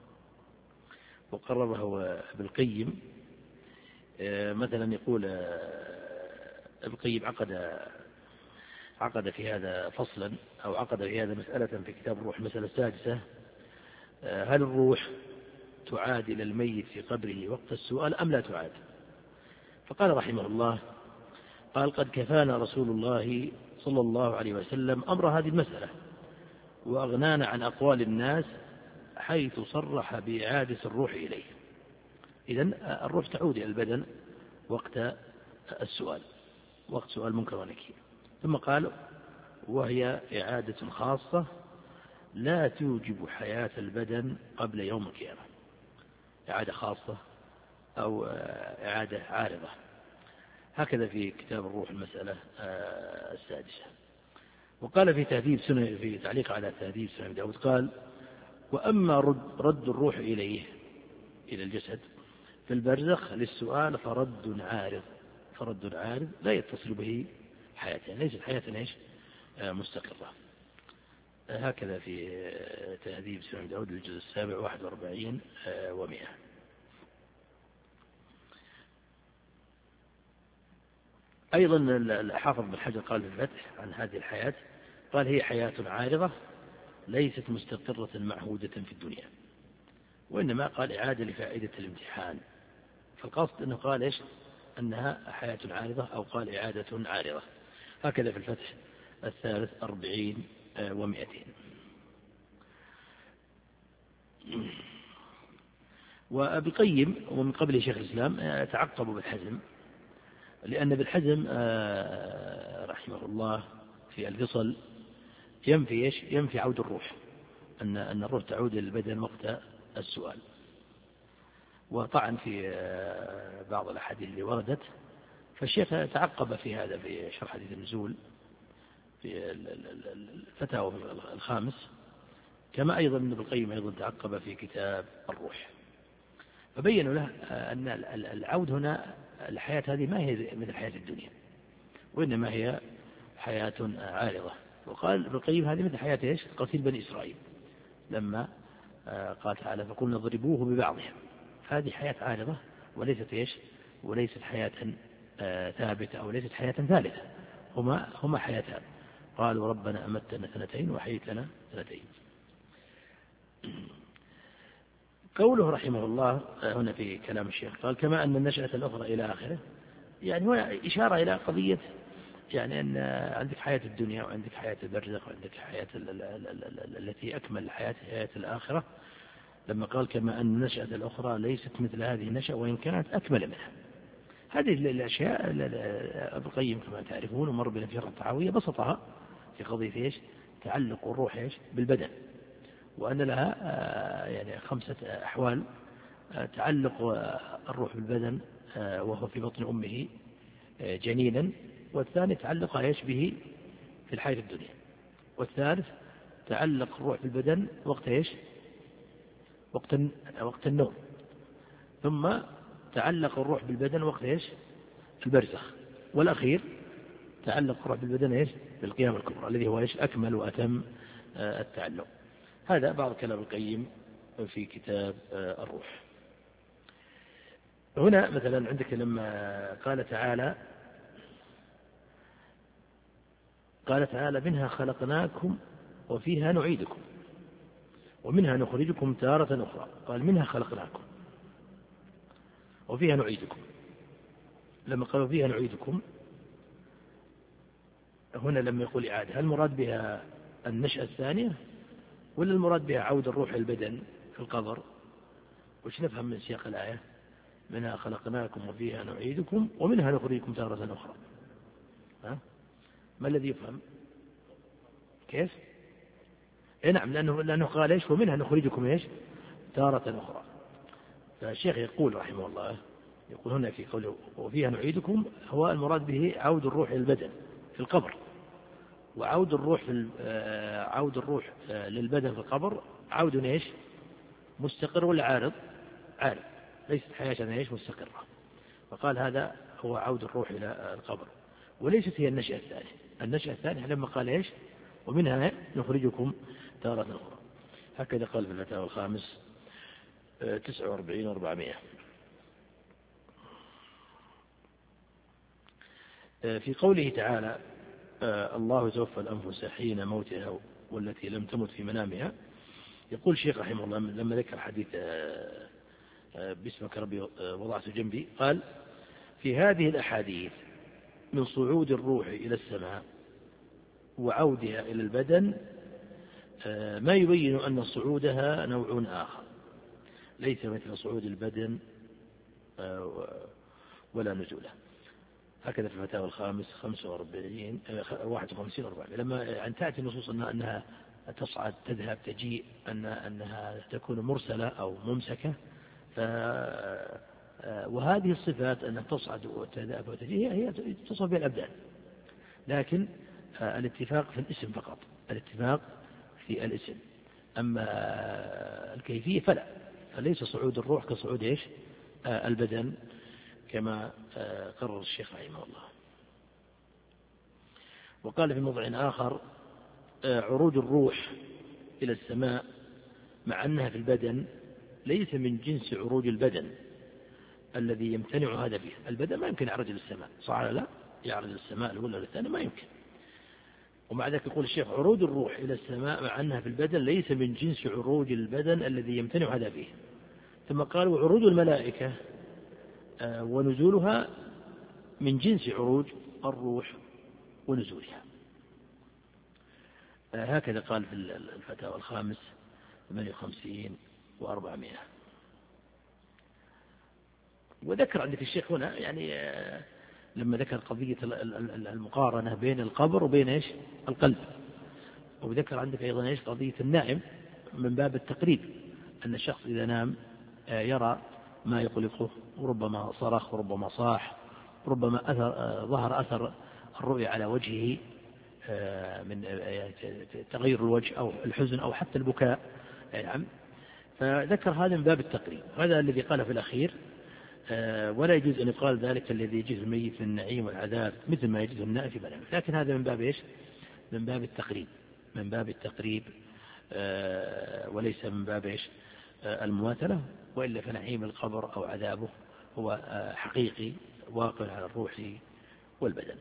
Speaker 2: وقرره ابن القيم. مثلا يقول ابن القيم عقد عقد في هذا فصلا أو عقد في هذا مسألة في كتاب الروح، المسألة السادسة: هل الروح تعاد إلى الميت في قبره وقت السؤال أم لا تعاد؟ فقال رحمه الله: قال قد كفانا رسول الله صلى الله عليه وسلم أمر هذه المسألة، وأغنانا عن أقوال الناس حيث صرح بإعادة الروح إليه. إذن الروح تعود إلى البدن وقت السؤال، وقت سؤال منكر ونكير. ثم قال: وهي إعادة خاصة لا توجب حياة البدن قبل يوم القيامة، إعادة خاصة أو إعادة عارضة. هكذا في كتاب الروح المسألة السادسة. وقال في تهذيب سنة في تعليق على تهذيب سنة داود قال: وأما رد, رد الروح إليه إلى الجسد في البرزخ للسؤال فرد عارض، فرد عارض لا يتصل به حياة، ليست حياة إيش؟ مستقرة. هكذا في تهذيب سنة داود الجزء السابع واحد وأربعين ومئة. أيضا الحافظ بن حجر قال في الفتح عن هذه الحياة، قال: هي حياة عارضة ليست مستقرة معهودة في الدنيا، وإنما قال إعادة لفائدة الامتحان. فالقصد أنه قال إيش؟ أنها حياة عارضة، أو قال إعادة عارضة. هكذا في الفتح الثالث أربعين ومئتين. وابن القيم ومن قبل شيخ الإسلام تعقب بالحزم، لأن ابن حزم رحمه الله في الفصل ينفي إيش؟ ينفي عود الروح أن أن الروح تعود إلى البدن وقت السؤال. وطعن في بعض الأحاديث اللي وردت، فالشيخ تعقب في هذا في شرح حديث النزول في الفتاوى الخامس، كما أيضا ابن القيم أيضا تعقب في كتاب الروح، فبينوا له أن العود هنا الحياة هذه ما هي مثل حياة الدنيا، وإنما هي حياة عارضة. وقال ابن القيم هذه مثل حياة إيش؟ قتيل بني إسرائيل لما قال تعالى فقلنا اضربوه ببعضها، هذه حياة عارضة وليست إيش؟ وليست حياة ثابتة أو ليست حياة ثالثة، هما هما حياتان. قالوا ربنا أمتنا سنتين وحييتنا سنتين. قوله رحمه الله هنا في كلام الشيخ قال كما أن النشأة الأخرى إلى آخره، يعني هو إشارة إلى قضية يعني أن عندك حياة الدنيا وعندك حياة البرزخ وعندك حياة التي أكمل حياة حياة الآخرة، لما قال كما أن النشأة الأخرى ليست مثل هذه النشأة وإن كانت أكمل منها. هذه الأشياء ابن القيم كما تعرفون ومر بنا في الطحاوية بسطها في قضية إيش؟ تعلق الروح إيش؟ بالبدن، وأن لها يعني خمسة أحوال: تعلق الروح بالبدن وهو في بطن أمه جنينا، والثاني تعلق إيش به في الحياة الدنيا، والثالث تعلق الروح بالبدن وقت إيش؟ وقت وقت النوم، ثم تعلق الروح بالبدن وقت إيش؟ البرزخ، والأخير تعلق الروح بالبدن إيش؟ بالقيامة الكبرى الذي هو إيش؟ أكمل وأتم التعلق. هذا بعض كلام القيم في كتاب الروح. هنا مثلا عندك لما قال تعالى قال تعالى منها خلقناكم وفيها نعيدكم ومنها نخرجكم تارة أخرى. قال منها خلقناكم وفيها نعيدكم. لما قالوا فيها نعيدكم هنا لما يقول إعادة، هل المراد بها النشأة الثانية ولا المراد بها عود الروح البدن في القبر؟ وش نفهم من سياق الآية؟ منها خلقناكم وفيها نعيدكم ومنها نخرجكم تارة أخرى. ها؟ ما الذي يفهم؟ كيف؟ إيه نعم، لأنه, لأنه قال إيش؟ ومنها نخرجكم إيش؟ تارة أخرى. فالشيخ يقول رحمه الله يقول هنا في قوله وفيها نعيدكم هو المراد به عود الروح للبدن في القبر، وعود الروح في عود الروح للبدن في القبر عود إيش؟ مستقر ولا عارض؟ عارض، ليست حياة إيش؟ مستقرة. فقال هذا هو عود الروح إلى القبر، وليست هي النشأة الثانية. النشأة الثانية لما قال إيش؟ ومنها نخرجكم تارة أخرى. هكذا قال في الفتاوى الخامس تسعة وأربعين وأربعمائة. في قوله تعالى الله يتوفى الأنفس حين موتها والتي لم تمت في منامها، يقول الشيخ رحمه الله لما ذكر حديث باسمك ربي وضعت جنبي، قال في هذه الأحاديث من صعود الروح إلى السماء وعودها إلى البدن ما يبين أن صعودها نوع آخر ليس مثل صعود البدن ولا نزوله. هكذا في الفتاوى الخامس خمسة وأربعين واحد وخمسين وأربعين. لما يعني تأتي النصوص أنها, أنها تصعد تذهب تجيء أن أنها تكون مرسلة أو ممسكة، ف وهذه الصفات أنها تصعد وتذهب وتجيء هي تصف بها الأبدان، لكن الاتفاق في الاسم فقط، الاتفاق في الاسم، أما الكيفية فلا، فليس صعود الروح كصعود إيش؟ البدن كما قرر الشيخ رحمه الله. وقال في موضع آخر عروج الروح إلى السماء مع أنها في البدن ليس من جنس عروج البدن الذي يمتنع هذا فيه. البدن ما يمكن يعرج للسماء، صح لا؟ يعرج للسماء الأولى والثانية ما يمكن. ومع ذلك يقول الشيخ عروج الروح إلى السماء مع أنها في البدن ليس من جنس عروج البدن الذي يمتنع هذا فيه. ثم قال وعروج الملائكة ونزولها من جنس عروج الروح ونزولها. هكذا قال في الفتاوى الخامس ثمانية وخمسين وأربعمائة. وذكر عندك الشيخ هنا يعني لما ذكر قضية المقارنة بين القبر وبين إيش؟ القلب. وذكر عندك أيضا إيش؟ قضية النائم من باب التقريب، أن الشخص إذا نام يرى ما يقلقه، وربما صرخ وربما صاح، ربما أثر ظهر أثر الرؤية على وجهه من تغير الوجه أو الحزن أو حتى البكاء، يعني فذكر هذا من باب التقريب. هذا الذي قال في الأخير، ولا يجوز أن يقال ذلك الذي يجوز الميت في النعيم والعذاب مثل ما يجوز النائم في منامه، لكن هذا من باب إيش؟ من باب التقريب، من باب التقريب وليس من باب إيش؟ المماثلة. وإلا فنعيم القبر أو عذابه هو حقيقي واقع على الروح والبدن.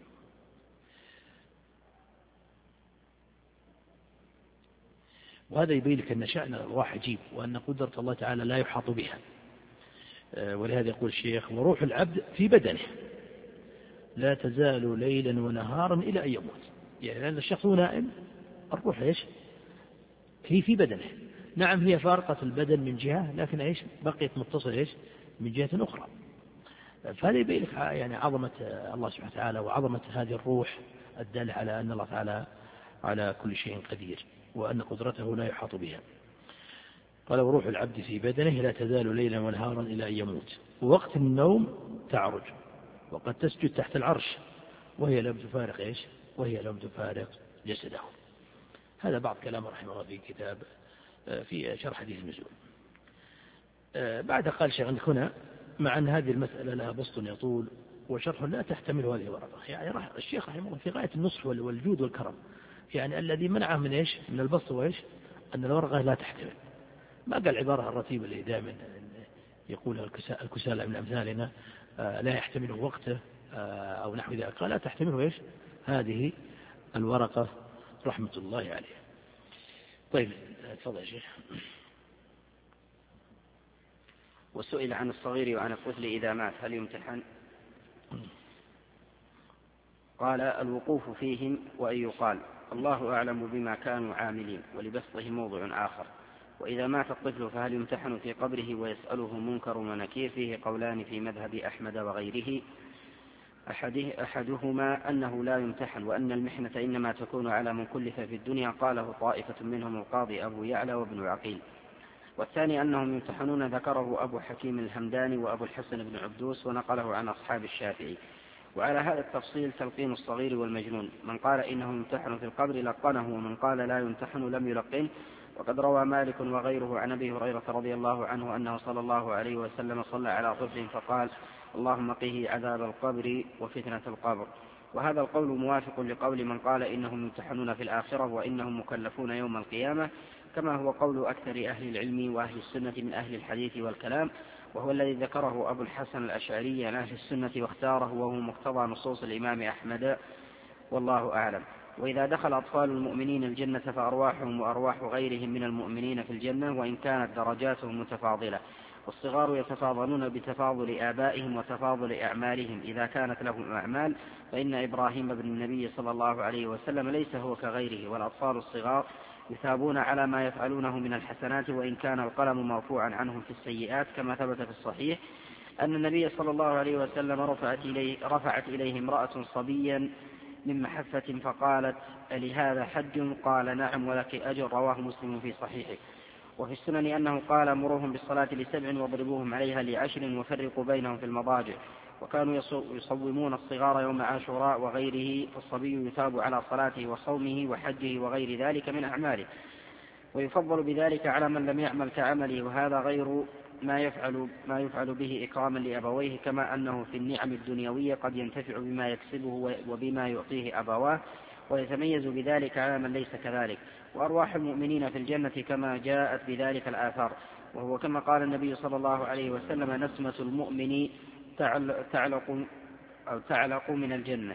Speaker 2: وهذا يبين لك أن شأن الأرواح عجيب، وأن قدرة الله تعالى لا يحاط بها. ولهذا يقول الشيخ: وروح العبد في بدنه لا تزال ليلا ونهارا إلى أن يموت. يعني لأن الشخص نائم، الروح إيش؟ هي في بدنه. نعم هي فارقة البدن من جهة، لكن إيش؟ بقيت متصل إيش؟ من جهة أخرى. فهذا يبين لك يعني عظمة الله سبحانه وتعالى وعظمة هذه الروح الدالة على أن الله تعالى على كل شيء قدير، وأن قدرته لا يحاط بها. قال: وروح العبد في بدنه لا تزال ليلا ونهارا إلى أن يموت. ووقت النوم تعرج، وقد تسجد تحت العرش، وهي لم تفارق إيش؟ وهي لم تفارق جسده. هذا بعض كلام رحمه الله في كتاب في شرح حديث النزول. بعد قال شيخ عندك هنا: مع أن هذه المسألة لها بسط يطول وشرح لا تحتمل هذه الورقة. يعني الشيخ رحمه الله في غاية النصح والجود والكرم، يعني الذي منعه من إيش؟ من البسط وإيش؟ أن الورقة لا تحتمل. ما قال العبارة الرتيبة اللي دائما يقولها الكسالى من أمثالنا: لا يحتمله وقته أو نحو ذلك. قال: لا تحتمله إيش؟ هذه الورقة رحمة الله عليه. طيب تفضل يا شيخ.
Speaker 1: وسئل عن الصغير وعن الطفل إذا مات هل يمتحن؟ قال: الوقوف فيهم وأن يقال الله أعلم بما كانوا عاملين، ولبسطه موضع آخر. وإذا مات الطفل فهل يمتحن في قبره ويسأله منكر ونكير؟ فيه قولان في مذهب أحمد وغيره، أحده أحدهما أنه لا يمتحن، وأن المحنة إنما تكون على من كلف في الدنيا، قاله طائفة منهم القاضي أبو يعلى وابن عقيل. والثاني أنهم يمتحنون، ذكره أبو حكيم الهمداني وأبو الحسن بن عبدوس، ونقله عن أصحاب الشافعي. وعلى هذا التفصيل تلقين الصغير والمجنون، من قال إنه يمتحن في القبر لقنه، ومن قال لا يمتحن لم يلقنه. وقد روى مالك وغيره عن أبي هريرة رضي الله عنه أنه صلى الله عليه وسلم صلى على طفل فقال: اللهم قه عذاب القبر وفتنة القبر. وهذا القول موافق لقول من قال إنهم يمتحنون في الآخرة وإنهم مكلفون يوم القيامة، كما هو قول أكثر أهل العلم وأهل السنة من أهل الحديث والكلام، وهو الذي ذكره أبو الحسن الأشعري عن أهل السنة واختاره، وهو مقتضى نصوص الإمام أحمد والله أعلم. وإذا دخل أطفال المؤمنين الجنة فأرواحهم وأرواح غيرهم من المؤمنين في الجنة، وإن كانت درجاتهم متفاضلة. والصغار يتفاضلون بتفاضل آبائهم وتفاضل أعمالهم، إذا كانت لهم أعمال، فإن إبراهيم بن النبي صلى الله عليه وسلم ليس هو كغيره. والأطفال الصغار يثابون على ما يفعلونه من الحسنات، وإن كان القلم مرفوعا عنهم في السيئات، كما ثبت في الصحيح أن النبي صلى الله عليه وسلم رفعت إليه, رفعت إليه امرأة صبيا من محفة فقالت: ألهذا حج؟ قال: نعم ولك أجر. رواه مسلم في صحيحه. وفي السنن أنه قال: مروهم بالصلاة لسبع واضربوهم عليها لعشر وفرقوا بينهم في المضاجع. وكانوا يصومون الصغار يوم عاشوراء وغيره، فالصبي يثاب على صلاته وصومه وحجه وغير ذلك من أعماله، ويفضل بذلك على من لم يعمل كعمله، وهذا غير ما يفعل, ما يفعل به إكراما لأبويه، كما أنه في النعم الدنيوية قد ينتفع بما يكسبه وبما يعطيه أبواه، ويتميز بذلك على من ليس كذلك. وأرواح المؤمنين في الجنة كما جاءت بذلك الآثار، وهو كما قال النبي صلى الله عليه وسلم: نسمة المؤمن تعلق, أو تعلق من الجنة.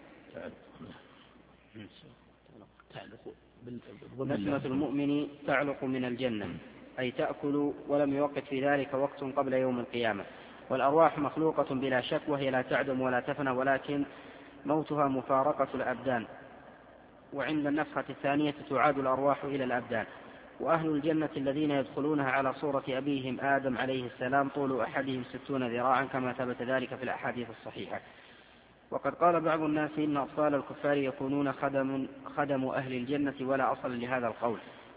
Speaker 1: نسمة المؤمن تعلق من الجنة، أي تأكل، ولم يوقت في ذلك وقت قبل يوم القيامة. والأرواح مخلوقة بلا شك، وهي لا تعدم ولا تفنى، ولكن موتها مفارقة الأبدان، وعند النفخة الثانية تعاد الأرواح إلى الأبدان. وأهل الجنة الذين يدخلونها على صورة أبيهم آدم عليه السلام طول أحدهم ستون ذراعا، كما ثبت ذلك في الأحاديث الصحيحة. وقد قال بعض الناس إن أطفال الكفار يكونون خدم, خدم أهل الجنة، ولا أصل لهذا القول،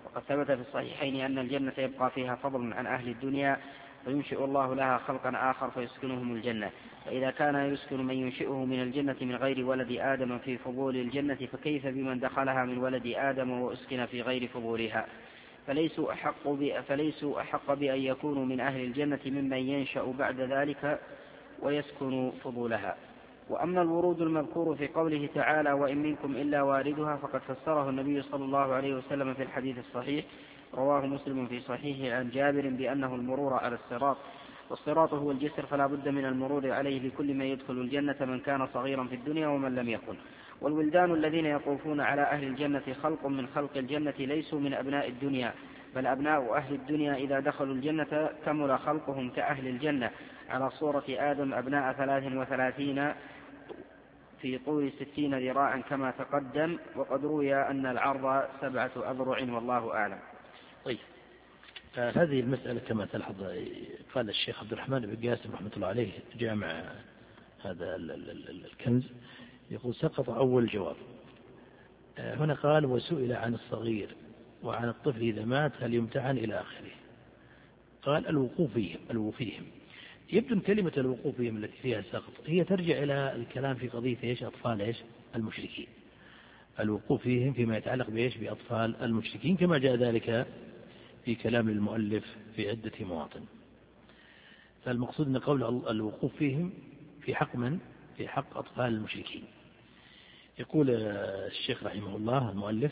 Speaker 1: وقد ثبت في الصحيحين أن الجنة يبقى فيها فضل عن أهل الدنيا فينشئ الله لها خلقا آخر فيسكنهم الجنة، فإذا كان يسكن من ينشئه من الجنة من غير ولد آدم في فضول الجنة فكيف بمن دخلها من ولد آدم وأسكن في غير فضولها؟ فليسوا أحق, فليسوا أحق بأن يكونوا من أهل الجنة ممن ينشأ بعد ذلك ويسكن فضولها. وأما الورود المذكور في قوله تعالى وإن منكم إلا واردها فقد فسره النبي صلى الله عليه وسلم في الحديث الصحيح رواه مسلم في صحيحه عن جابر بأنه المرور على الصراط، والصراط هو الجسر فلا بد من المرور عليه لكل من يدخل الجنة من كان صغيرا في الدنيا ومن لم يكن. والولدان الذين يطوفون على أهل الجنة خلق من خلق الجنة ليسوا من أبناء الدنيا، بل أبناء أهل الدنيا إذا دخلوا الجنة كمل خلقهم كأهل الجنة على صورة آدم أبناء ثلاث وثلاثين في طول ستين ذراعا كما تقدم، وقد روي أن العرض سبعة أذرع والله أعلم.
Speaker 2: طيب آه هذه المسألة كما تلحظ قال الشيخ عبد الرحمن بن قاسم رحمة الله عليه جامع هذا الكنز يقول سقط أول جواب. آه هنا قال وسئل عن الصغير وعن الطفل إذا مات هل يمتحن إلى آخره. قال الوقوف فيهم, الوقوف فيهم. يبدو كلمة الوقوف فيهم التي فيها سقط هي ترجع إلى الكلام في قضية إيش أطفال إيش المشركين، الوقوف فيهم فيما يتعلق بإيش بأطفال المشركين كما جاء ذلك في كلام المؤلف في عدة مواطن. فالمقصود أن قول الوقوف فيهم في حق من؟ في حق أطفال المشركين. يقول الشيخ رحمه الله المؤلف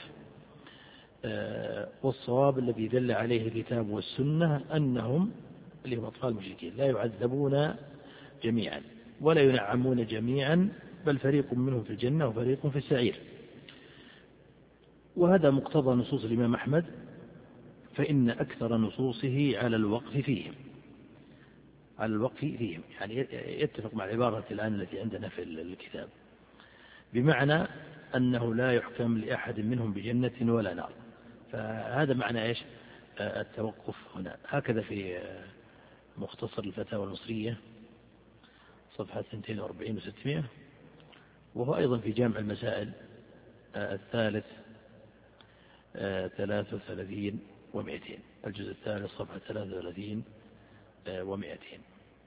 Speaker 2: والصواب الذي دل عليه الكتاب والسنة أنهم اللي هم أطفال المشركين لا يعذبون جميعا ولا ينعمون جميعا بل فريق منهم في الجنة وفريق في السعير. وهذا مقتضى نصوص الإمام أحمد فإن أكثر نصوصه على الوقف فيهم على الوقف فيهم يعني يتفق مع العبارة الآن التي عندنا في الكتاب بمعنى أنه لا يحكم لأحد منهم بجنة ولا نار. فهذا معنى إيش التوقف هنا. هكذا في مختصر الفتاوى المصرية صفحة اثنين وأربعين وستمائة، وهو أيضا في جامع المسائل الثالث ثلاثة وثلاثين ومئتين الجزء الثالث صفحة ثلاثة وثلاثين ومئتين.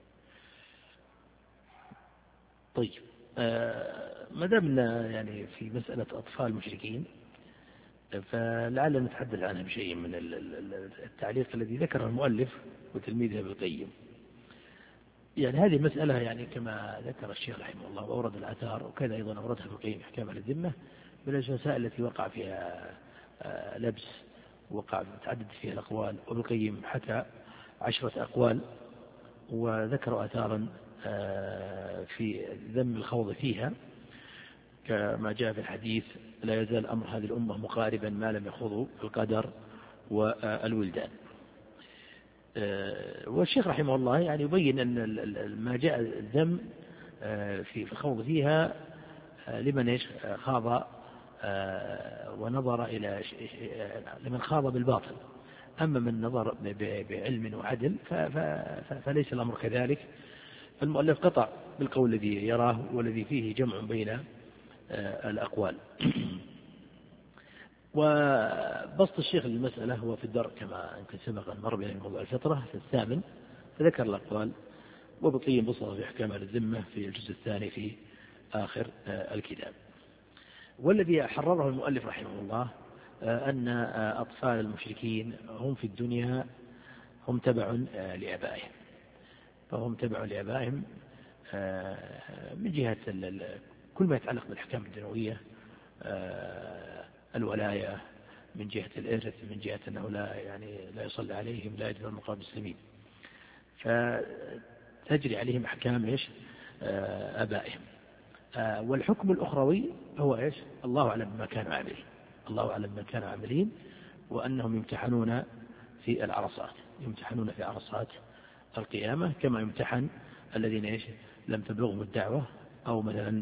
Speaker 2: طيب ما دامنا يعني في مسألة أطفال مشركين فلعلنا نتحدث عنها بشيء من التعليق الذي ذكره المؤلف وتلميذه ابن القيم. يعني هذه المسألة يعني كما ذكر الشيخ رحمه الله وأورد الآثار وكذا أيضا أوردها ابن القيم أحكام أهل الذمة من المسائل التي وقع فيها لبس وقع تعدد فيها الأقوال، وابن القيم حكى عشرة أقوال وذكر آثارا في ذم الخوض فيها كما جاء في الحديث لا يزال أمر هذه الأمة مقاربا ما لم يخوضوا القدر والولدان. والشيخ رحمه الله يعني يبين أن ما جاء الذم في الخوض فيها لمن خاض ونظر إلى لمن خاض بالباطل، أما من نظر بعلم وعدل فليس الأمر كذلك. المؤلف قطع بالقول الذي يراه والذي فيه جمع بين الأقوال. وبسط الشيخ للمسألة هو في الدرء كما يمكن سبق أن مر بين موضوع الفطرة في الثامن فذكر الأقوال، وابن القيم بسطه في أحكام الذمة في الجزء الثاني في آخر الكتاب. والذي حرره المؤلف رحمه الله أن أطفال المشركين هم في الدنيا هم تبع لآبائهم، فهم تبع لآبائهم من جهة كل ما يتعلق بالأحكام الدنيوية، الولاية، من جهة الإرث، من جهة أنه لا يعني لا يصلي عليهم، لا يجبر مقام المسلمين، فتجري عليهم أحكام إيش آبائهم. والحكم الأخروي هو إيش الله أعلم بما كانوا عاملين، الله أعلم بما كانوا عاملين، وأنهم يمتحنون في العرصات، يمتحنون في عرصات القيامة كما يمتحن الذين إيش لم تبلغهم الدعوة أو مثلا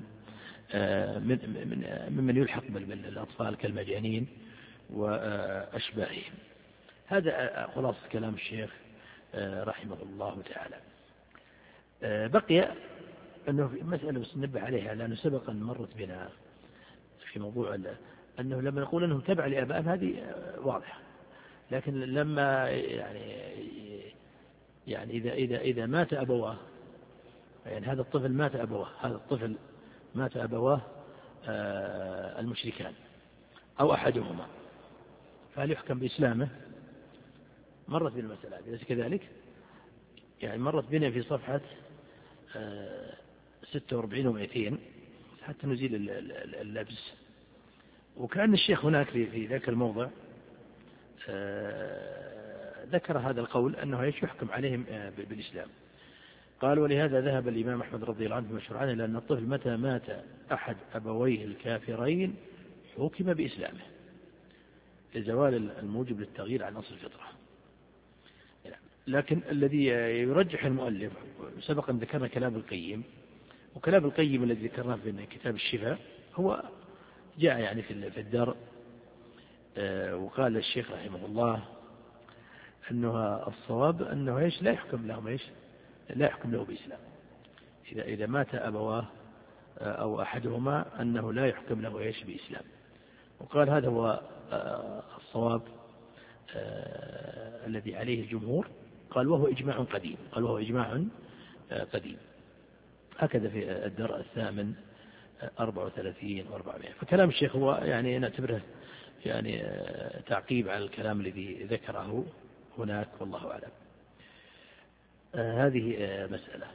Speaker 2: من ممن يلحق بالأطفال كالمجانين وأشباههم. هذا خلاصة كلام الشيخ رحمه الله تعالى. بقي أنه في مسألة بس ننبه عليها لأنه سبقا مرت بنا في موضوع أنه لما نقول أنهم تبع لآبائهم هذه واضحة، لكن لما يعني يعني إذا إذا إذا مات أبواه، يعني هذا الطفل مات أبواه هذا الطفل مات أبواه المشركان أو أحدهما، فهل يحكم بإسلامه؟ مرت بالمسألة أليس كذلك؟ يعني مرت بنا في صفحة ستة وأربعين ومئتين حتى نزيل اللبس. وكأن الشيخ هناك في ذاك الموضع ذكر هذا القول أنه يحكم عليهم بالإسلام. قال: ولهذا ذهب الإمام أحمد رضي الله عنه مشروعا إلى أن الطفل متى مات أحد أبويه الكافرين حكم بإسلامه لزوال الموجب للتغيير عن أصل الفطرة. لكن الذي يرجح المؤلف، سبقا ذكرنا كلام القيم، وكلام القيم الذي ذكرناه في كتاب الشفاء هو جاء يعني في الدار. وقال الشيخ رحمه الله أنه الصواب أنه إيش لا يحكم لهم إيش لا يحكم له بإسلام. إذا إذا مات أبواه أو أحدهما أنه لا يحكم له إيش بإسلام. وقال هذا هو الصواب الذي عليه الجمهور. قال وهو إجماع قديم قال وهو إجماع قديم هكذا في الدرء الثامن أربعة وثلاثين وأربعمائة. فكلام الشيخ هو يعني نعتبره يعني تعقيب على الكلام الذي ذكره هناك، والله أعلم. هذه مسألة.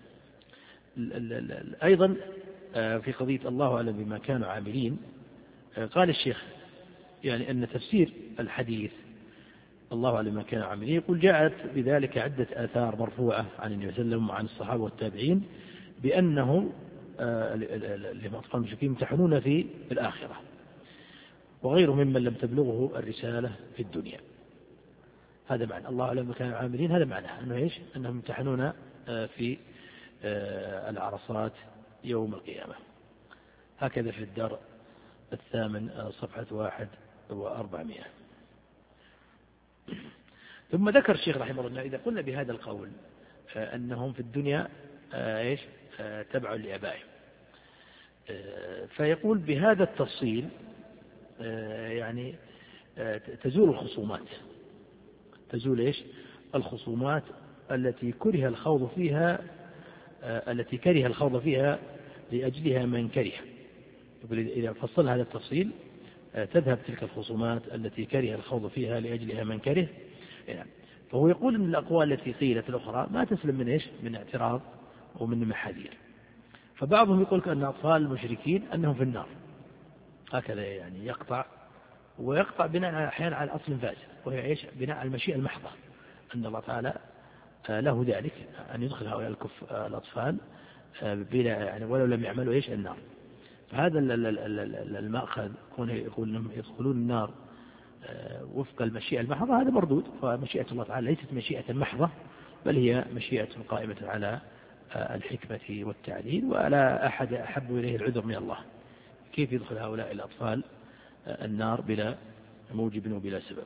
Speaker 2: أيضا في قضية الله أعلم بما كانوا عاملين، قال الشيخ يعني أن تفسير الحديث الله أعلم بما كانوا عاملين يقول جاءت بذلك عدة آثار مرفوعة عن النبي صلى الله عليه وسلم وعن الصحابة والتابعين بأنه الأطفال المشركين يمتحنون في الآخرة وغيرهم ممن لم تبلغه الرسالة في الدنيا. هذا معنى الله أعلم بما كانوا عاملين، هذا معناه أنه إيش أنهم يمتحنون في العرصات يوم القيامة. هكذا في الدار الثامن صفحة واحد وأربعمائة. ثم ذكر الشيخ رحمه الله إذا قلنا بهذا القول أنهم في الدنيا إيش تبع لآبائهم، فيقول بهذا التفصيل يعني تزول الخصومات تزول إيش الخصومات التي كره الخوض فيها التي كره الخوض فيها لأجلها من كره. إذا فصل هذا التفصيل تذهب تلك الخصومات التي كره الخوض فيها لأجلها من كره. فهو يقول أن الأقوال التي قيلت الأخرى ما تسلم من إيش من اعتراض ومن محاذير. فبعضهم يقول أن أطفال المشركين أنهم في النار، هكذا يعني يقطع ويقطع بناء أحيانا على أصل فاسد، وهي إيش بناء على المشيئة المحضة أن الله تعالى له ذلك أن يدخل هؤلاء الكف الأطفال بلا يعني ولو لم يعملوا إيش النار. فهذا المأخذ كونه يقول أنهم يدخلون النار وفق المشيئة المحضة هذا مردود. فمشيئة الله تعالى ليست مشيئة محضة بل هي مشيئة قائمة على الحكمة والتعديل، ولا أحد أحب إليه العذر من الله. كيف يدخل هؤلاء الأطفال النار بلا موجب وبلا سبب؟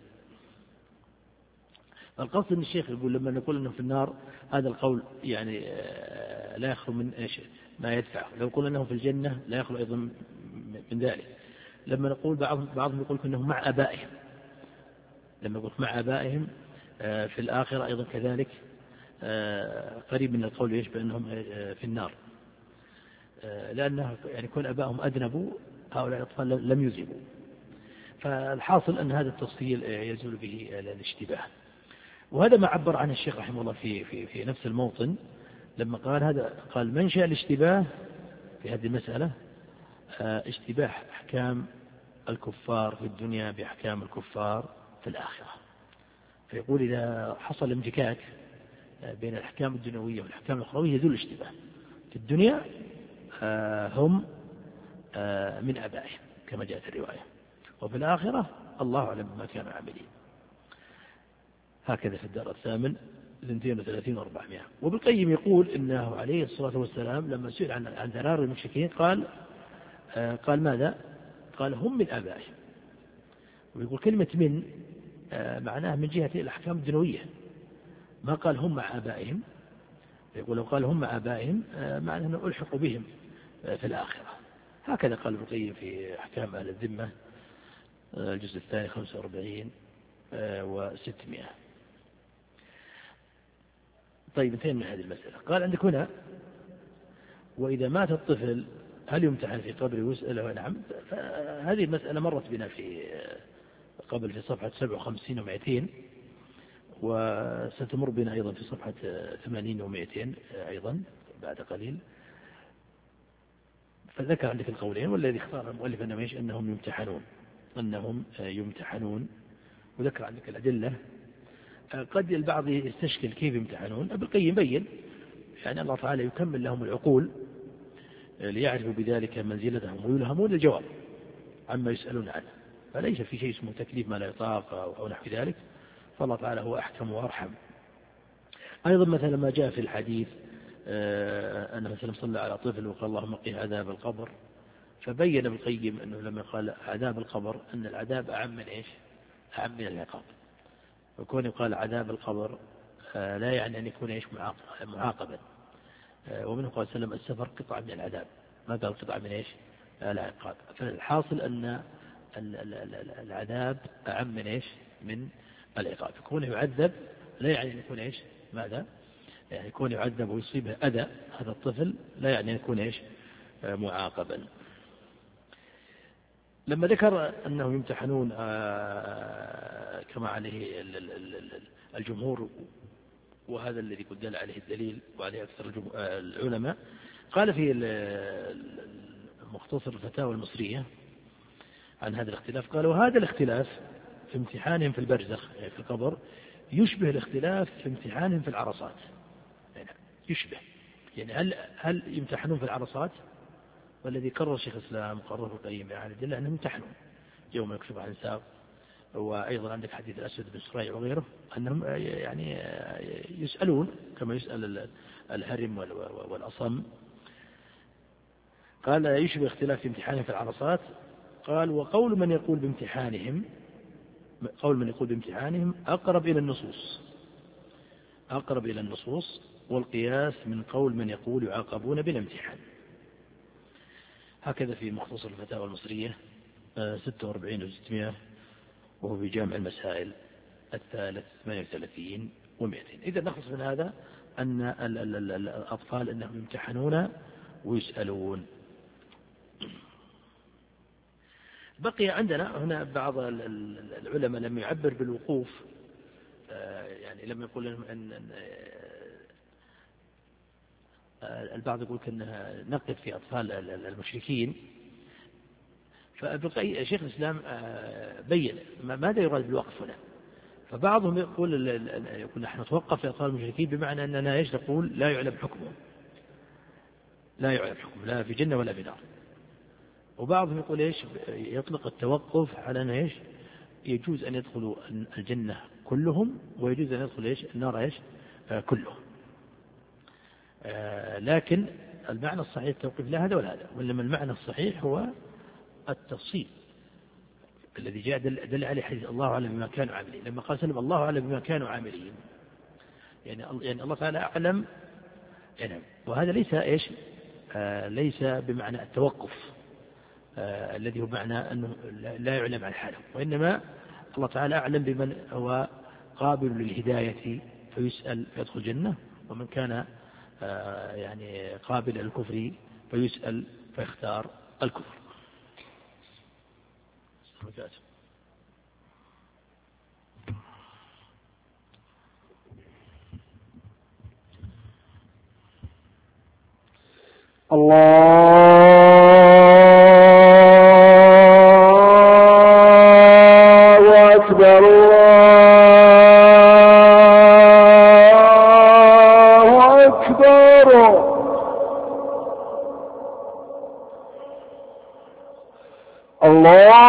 Speaker 2: القصد أن الشيخ يقول لما نقول أنه في النار هذا القول يعني لا يخلو من ما يدفعه. لو قلنا أنه في الجنة لا يخلو أيضا من ذلك. لما نقول بعضهم يقول أنهم مع آبائهم، لما يقول مع آبائهم في الآخرة أيضا كذلك قريب من القول يشبه أنهم في النار، لأنه يعني كون آبائهم أذنبوا هؤلاء الأطفال لم يذنبوا. فالحاصل أن هذا التفصيل يزول به الاشتباه. وهذا ما عبر عنه الشيخ رحمه الله في في في نفس الموطن لما قال هذا قال منشأ الاشتباه في هذه المسألة اشتباه أحكام الكفار في الدنيا بأحكام الكفار في الآخرة. فيقول إذا حصل امتكاك بين الأحكام الدنيوية والأحكام الأخروية يزول الاشتباه. في الدنيا هم من آبائهم كما جاءت الرواية، وفي الآخرة الله أعلم بما كانوا عاملين. هكذا في الدار الثامن اثنين وثلاثين وأربعمائة. وبالقيم يقول إنه عليه الصلاة والسلام لما سئل عن عن ذرار المشركين قال قال ماذا؟ قال هم من آبائهم. ويقول كلمة من معناه من جهة الأحكام الدنيوية، ما قال هم مع آبائهم. يقول لو قال هم مع آبائهم معناه أنه ألحقوا بهم في الآخرة. هكذا قال ابن القيم في أحكام أهل الذمة الجزء الثاني خمسة وأربعين وستمائة. طيب انتهينا من هذه المسألة. قال عندك هنا وإذا مات الطفل هل يمتحن في قبره ويسأله؟ نعم. هذه المسألة مرت بنا في قبل في صفحة سبعة وخمسين ومائتين، وستمر بنا أيضا في صفحة ثمانين ومائتين أيضا بعد قليل. فذكر عندك القولين، والذي اختار المؤلف أنهم يمتحنون أنهم يمتحنون وذكر عندك الأدلة. قد البعض يستشكل كيف يمتحنون. ابن القيم بين يعني الله تعالى يكمل لهم العقول ليعرفوا بذلك منزلتهم ويلهمون الجواب عما يسألون عنه، فليس في شيء اسمه تكليف ما لا يطاق أو نحو ذلك، فالله تعالى هو أحكم وأرحم. أيضا مثلا ما جاء في الحديث أن مثلا صلى على طفل وقال اللهم قه عذاب القبر، فبين ابن القيم أنه لما قال عذاب القبر أن العذاب أعم من إيش؟ أعم من العقاب. وكون يقال عذاب القبر لا يعني أن يكون إيش معاقبا. ومنه قال سلم السفر قطعة من العذاب، ما قال قطعة من إيش؟ العقاب. فالحاصل أن العذاب أعم من إيش؟ من العقاب. يكون يعذب لا يعني أن يكون إيش؟ ماذا؟ يعني يكون يعذب ويصيبه أذى هذا الطفل لا يعني أن يكون إيش؟ معاقبا. لما ذكر أنهم يمتحنون كما عليه الجمهور، وهذا الذي قد دل عليه الدليل وعليه أكثر العلماء، قال في مختصر الفتاوى المصرية عن هذا الاختلاف، قال وهذا الاختلاف في امتحانهم في البرزخ يعني في القبر يشبه الاختلاف في امتحانهم في العرصات. يعني يشبه يعني هل هل يمتحنون في العرصات؟ والذي قرر شيخ الإسلام قرره القيم يعني دل أنهم يمتحنون يوم يكشف عن ساق. وأيضا عندك حديث الأسود بن سريع وغيره أنهم يعني يسألون كما يسأل الهرم والأصم. قال يشبه اختلاف في امتحانهم في العرصات. قال وقول من يقول بامتحانهم قول من يقول بامتحانهم أقرب إلى النصوص أقرب إلى النصوص والقياس من قول من يقول يعاقبون بالامتحان. هكذا في مختصر الفتاوى المصرية ستة وأربعين وستمائة، وهو في جامع المسائل الثالث ثمانية وثلاثين ومئتين. إذا نخلص من هذا أن الأطفال أنهم يمتحنون ويسألون. بقي عندنا هنا بعض العلماء لم يعبر بالوقوف، يعني لم يقول أن البعض يقول أنها نقف في أطفال المشركين. فشيخ الإسلام بين ماذا يراد بالوقف هنا. فبعضهم يقول يقول نحن نتوقف في أطفال المشركين بمعنى أننا ايش نقول لا يعلم حكمه لا يعلم حكمه لا في جنة ولا في نار. وبعضهم يقول ايش يطلق التوقف على أن ايش يجوز أن يدخلوا الجنة كلهم ويجوز أن يدخل ايش النار ايش كلهم. لكن المعنى الصحيح التوقيف لا هذا ولا هذا، وإنما المعنى الصحيح هو التفصيل الذي جاء دل, دل عليه حديث الله أعلم بما كانوا عاملين. لما قال سلم الله أعلم بما كانوا عاملين يعني, يعني الله تعالى أعلم يعني. وهذا ليس إيش آه ليس بمعنى التوقف آه الذي هو معنى أنه لا يعلم عن حاله، وإنما الله تعالى أعلم بمن هو قابل للهداية فيسأل فيدخل الجنة، ومن كان آه يعني قابل للكفر فيسأل فيختار الكفر.
Speaker 3: الله أكبر الله أكبر. الله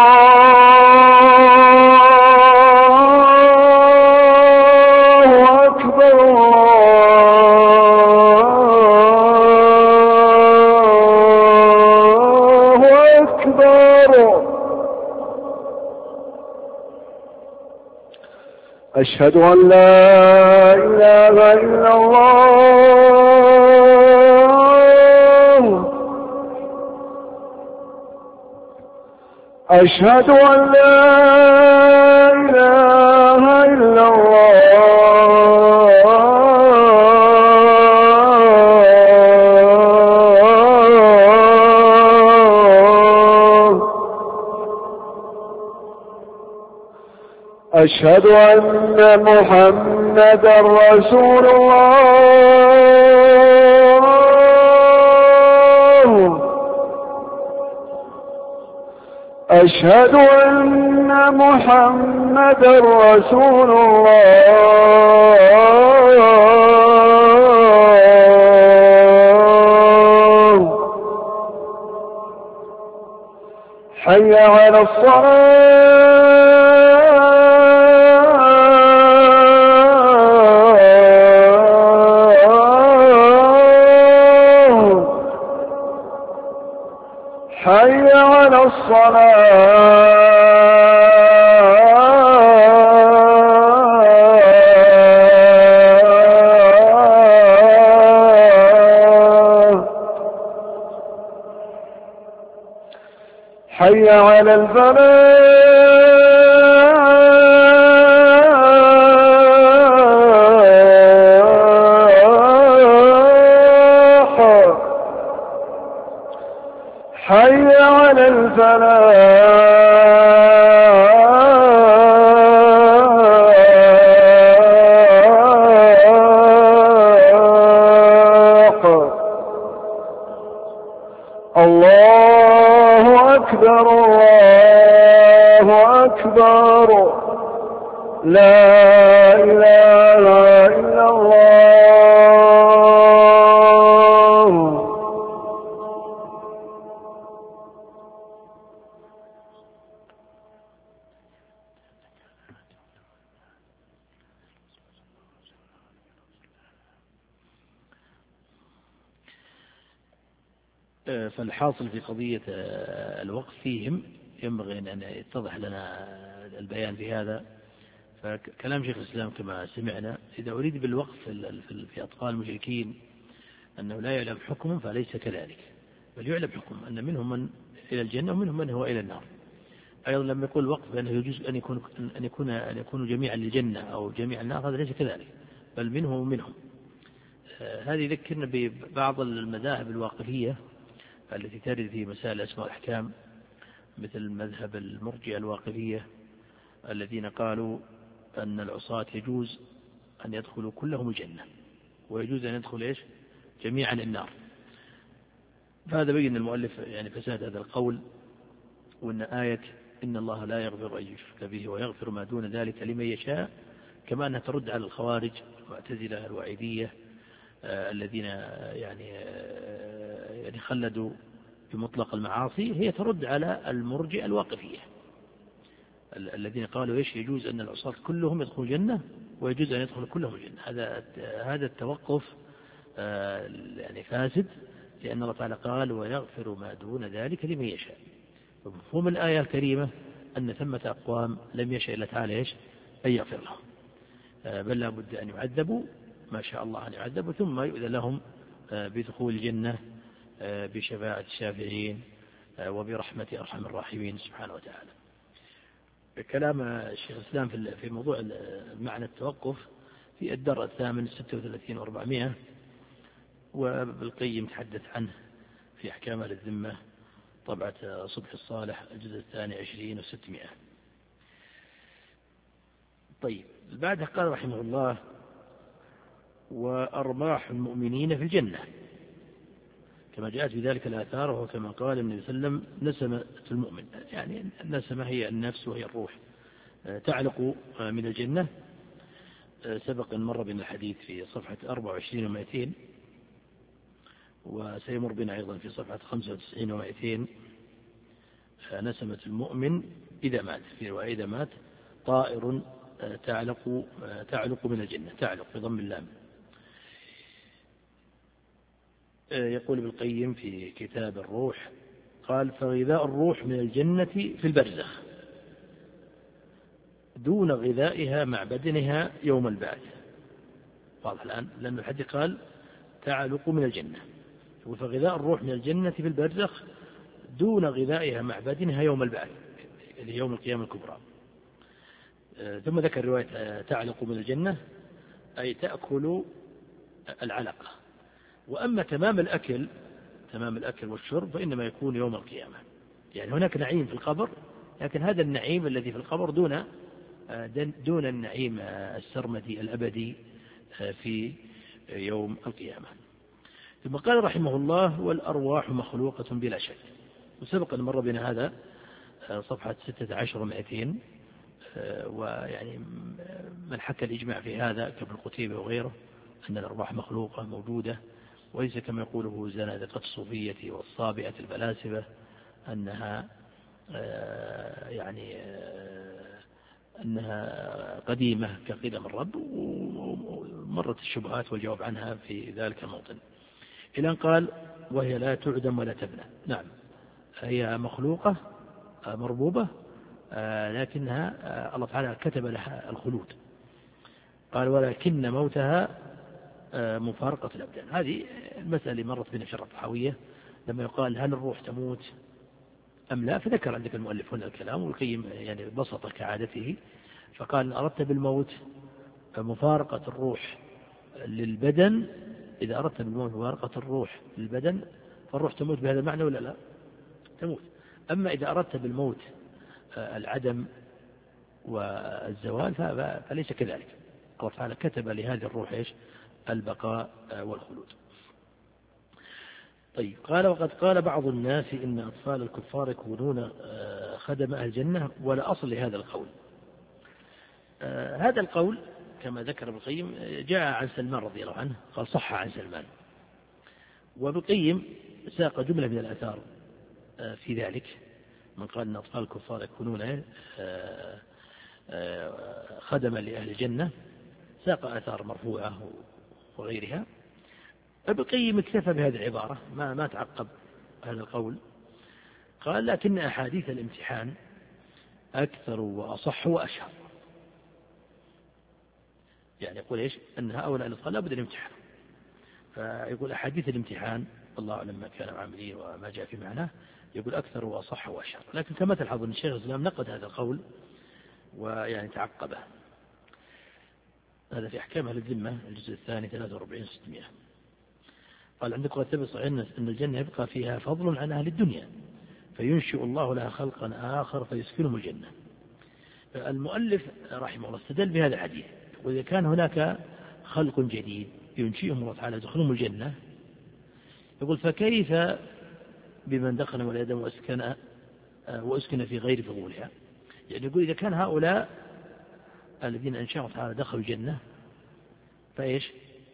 Speaker 3: أشهد أن لا إله إلا الله أشهد أن لا إله أشهد أن محمدا رسول الله. أشهد أن محمدا رسول الله. حي على الصلاة. حي على الصلاة. حي على الفلاح. حي على الفلاح. الله أكبر الله أكبر. لا إله إلا الله.
Speaker 2: فالحاصل في قضية الوقف فيهم ينبغي أن يتضح لنا البيان في هذا. فكلام شيخ الإسلام كما سمعنا إذا أريد بالوقف في أطفال المشركين أنه لا يعلم حكم فليس كذلك، بل يعلم حكم أن منهم من إلى الجنة ومنهم من هو إلى النار. أيضا لما يقول الوقف بأنه يجوز أن يكون أن يكون أن يكونوا جميعا للجنة أو جميعا النار، هذا ليس كذلك، بل منهم ومنهم. هذه يذكرنا ببعض المذاهب الواقفية التي ترد في مسائل الأسماء والأحكام، مثل مذهب المرجئة الواقفية الذين قالوا أن العصاة يجوز أن يدخلوا كلهم الجنة ويجوز أن يدخل إيش جميعا النار. فهذا بين المؤلف يعني فساد هذا القول، وأن آية إن الله لا يغفر أن يشرك به ويغفر ما دون ذلك لمن يشاء، كما أنها ترد على الخوارج والمعتزلة الوعيدية آه الذين يعني آه يعني خلدوا بمطلق المعاصي، هي ترد على المرجئة الواقفية الذين قالوا إيش يجوز أن العصاة كلهم يدخلوا الجنة ويجوز أن يدخل كلهم الجنة. هذا هذا التوقف آه يعني فاسد، لأن الله تعالى قال ويغفر ما دون ذلك لمن يشاء. ومفهوم الآية الكريمة أن ثمة أقوام لم يشاء الله تعالى إيش أن يغفر لهم، آه بل لا بد أن يعذبوا ما شاء الله أن يعذبوا، ثم يؤذن لهم آه بدخول الجنة آه بشفاعة الشافعين آه وبرحمة أرحم الراحمين سبحانه وتعالى. كلام الشيخ الإسلام في موضوع معنى التوقف في الدرء الثامن ستة وثلاثين وأربعمائة، وبالقيم تحدث عنه في أحكام أهل الذمة طبعة صبح الصالح الجزء الثاني عشرين وستمائة. طيب بعدها قال رحمه الله وأرباح المؤمنين في الجنة كما جاءت بذلك الآثار، وهو كما قال النبي صلى الله عليه وسلم نسمة المؤمن، يعني النسمة هي النفس وهي الروح تعلق من الجنة. سبق أن مر بنا الحديث في صفحة أربعة وعشرين ومائتين، وسيمر بنا أيضا في صفحة خمسة وتسعين ومائتين. نسمة المؤمن إذا مات، في رواية إذا مات طائر تعلق تعلق من الجنة، تعلق بضم اللام. يقول ابن القيم في كتاب الروح قال فغذاء الروح من الجنة في البرزخ دون غذائها مع بدنها يوم البعث. واضح الآن، لأن الحديث قال تعلق من الجنة، فغذاء الروح من الجنة في البرزخ دون غذائها مع بدنها يوم البعث، يوم القيامة الكبرى. ثم ذكر رواية تعلق من الجنة أي تأكل العلقة. وأما تمام الأكل تمام الأكل والشرب فإنما يكون يوم القيامة. يعني هناك نعيم في القبر، لكن هذا النعيم الذي في القبر دون دون النعيم السرمدي الأبدي في يوم القيامة. ثم قال رحمه الله: والأرواح مخلوقة بلا شك. وسبق أن مر بنا هذا صفحة ستة عشر ومائتين، ويعني من حكى الإجماع في هذا كابن قتيبة وغيره أن الأرواح مخلوقة موجودة، وليس كما يقوله زنادقة الصوفية والصابئة الفلاسفة أنها يعني أنها قديمة كقدم الرب، ومرت الشبهات والجواب عنها في ذلك الموطن، إلى أن قال: وهي لا تعدم ولا تبنى. نعم، هي مخلوقة مربوبة، لكنها الله تعالى كتب لها الخلود. قال: ولكن موتها مفارقة الأبدان. هذه المسألة اللي مرت بنا في شرح الطحاوية، لما يقال هل الروح تموت أم لا، فذكر عندك المؤلف هنا الكلام، والقيم يعني بسط كعادته، فقال: أردت بالموت مفارقة الروح للبدن، إذا أردت بالموت مفارقة الروح للبدن فالروح تموت بهذا المعنى ولا لا؟ تموت. أما إذا أردت بالموت العدم والزوال فليس كذلك. الله تعالى كتب لهذه الروح إيش؟ البقاء والخلود. طيب، قال: وقد قال بعض الناس إن أطفال الكفار يكونون خدم أهل الجنة، ولا أصل لهذا القول. هذا القول كما ذكر ابن القيم جاء عن سلمان رضي الله عنه، قال: صح عن سلمان. وابن القيم ساق جملة من الآثار في ذلك، من قال أن أطفال الكفار يكونون خدما لأهل الجنة، ساق آثار مرفوعة وغيرها. ابن القيم اكتفى بهذه العبارة، ما ما تعقب هذا القول. قال: لكن أحاديث الامتحان أكثر وأصح وأشهر. يعني يقول إيش؟ أن هؤلاء الأطفال لا بد الامتحان، فيقول أحاديث الامتحان الله أعلم ما كانوا عاملين وما جاء في معناه، يقول أكثر وأصح وأشهر. لكن كما تلحظ أن الشيخ الإسلام نقد هذا القول ويعني تعقبه. هذا في أحكام أهل الذمة الجزء الثاني ثلاثة وأربعين ستمائة. قال: عندكم ثبت صحيح أن الجنة يبقى فيها فضل عن أهل الدنيا، فينشئ الله لها خلقا آخر فيسكنهم الجنة. المؤلف رحمه الله استدل بهذا الحديث، وإذا كان هناك خلق جديد ينشئهم الله تعالى يدخلهم الجنة، يقول: فكيف بمن دخل والآدم وأسكن وأسكن في غير فضولها؟ يعني يقول إذا كان هؤلاء الذين أنشأهم تعالى دخلوا الجنة، فإيش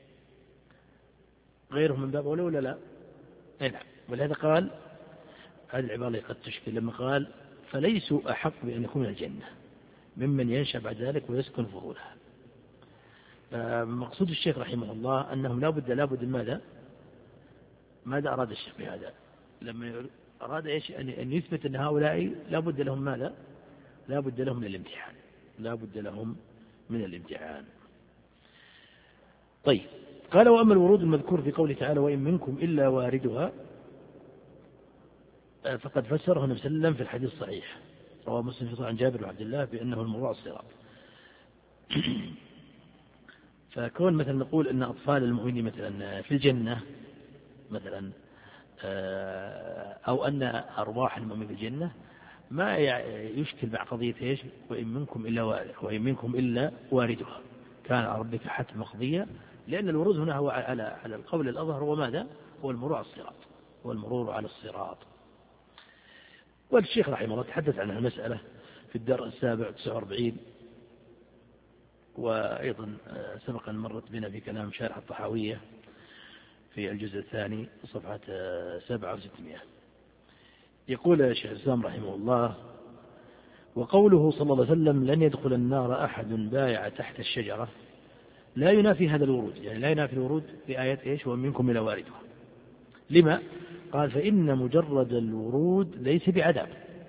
Speaker 2: غيرهم من باب أولى ولا لا؟ نعم. ولهذا قال هذه العبارة قد تشكل لما قال: فليسوا أحق بأن يكونوا الجنة ممن ينشأ بعد ذلك ويسكن فضولها. مقصود الشيخ رحمه الله أنهم لا بد لا بد ماذا؟ ماذا أراد الشيخ بهذا؟ لما أراد إيش؟ أن يثبت أن هؤلاء لا بد لهم ماذا؟ لا بد لهم من الامتحان، لا بد لهم من الامتحان. طيب، قال: وأما الورود المذكور في قوله تعالى: وإن منكم إلا واردها، فقد فسره النبي صلى الله عليه وسلم في الحديث الصحيح رواه مسلم في عن جابر وعبد الله بأنه المرور على الصراط. فكون مثلا نقول أن أطفال المؤمنين مثلا في الجنة مثلا، أو أن أرواح المؤمنين في الجنة، ما يشكل مع قضية إيش؟ وإن منكم إلا واردها، وإن منكم إلا واردها كان على ربك حتما مقضيا، لأن الورود هنا هو على على القول الأظهر، هو ماذا؟ هو المرور على الصراط، هو المرور على الصراط. والشيخ رحمه الله تحدث عن المسألة في الدرس السابع تسعة وأربعين، وأيضا سبقا مرت بنا في كلام شارح الطحاوية في الجزء الثاني صفحة سبعة وستمائة. يقول الشيخ الإسلام رحمه الله: وقوله صلى الله عليه وسلم: لن يدخل النار أحد بايع تحت الشجرة، لا ينافي هذا الورود، يعني لا ينافي الورود في آية إيش؟ ومنكم إلى واردها. لما؟ قال: فإن مجرد الورود ليس بعذاب،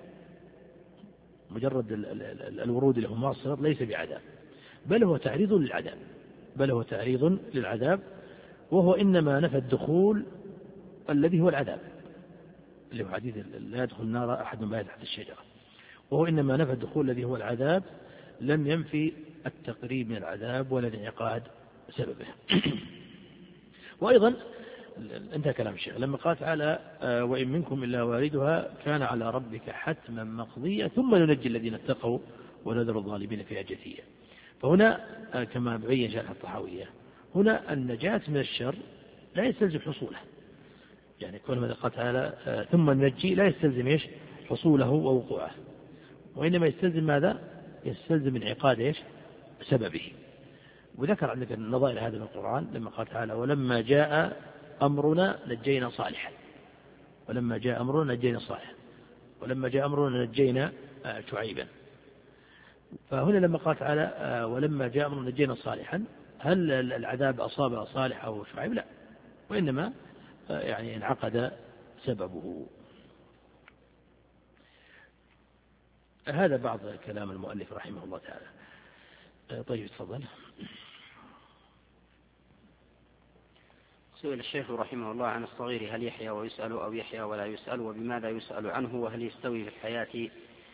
Speaker 2: مجرد الورود اللي هو مع الصراط ليس بعذاب، بل هو تعريض للعذاب، بل هو تعريض للعذاب، وهو إنما نفى الدخول الذي هو العذاب، اللي هو حديث لا يدخل النار أحد بايع تحت الشجرة، وهو إنما نفى الدخول الذي هو العذاب، لم ينفي التقريب من العذاب ولا الانعقاد سببه. وأيضا انتهى كلام الشيخ لما قال تعالى: وإن منكم إلا واردها كان على ربك حتما مقضيا ثم ننجي الذين اتقوا ونذر الظالمين فيها جثيا. فهنا كما بين شرح الطحاوية هنا النجاة من الشر لا يستلزم حصوله، يعني كون ما قال تعالى ثم ننجي لا يستلزم إيش حصوله ووقوعه، وإنما يستلزم ماذا؟ يستلزم انعقاد إيش سببه. وذكر عندك النظائر هذا من القرآن لما قال تعالى ولما جاء أمرنا نجينا صالحا، ولما جاء أمرنا نجينا صالحا، ولما جاء أمرنا نجينا شعيبا. فهنا لما قال تعالى ولما جاء أمرنا نجينا صالحا، هل العذاب أصاب صالح أو شعيب؟ لا، وإنما يعني انعقد سببه. هذا بعض كلام المؤلف رحمه الله تعالى. طيب تفضل.
Speaker 1: سئل الشيخ رحمه الله عن الصغير هل يحيى ويسأل أو يحيى ولا يسأل، وبماذا يسأل عنه، وهل يستوي في الحياة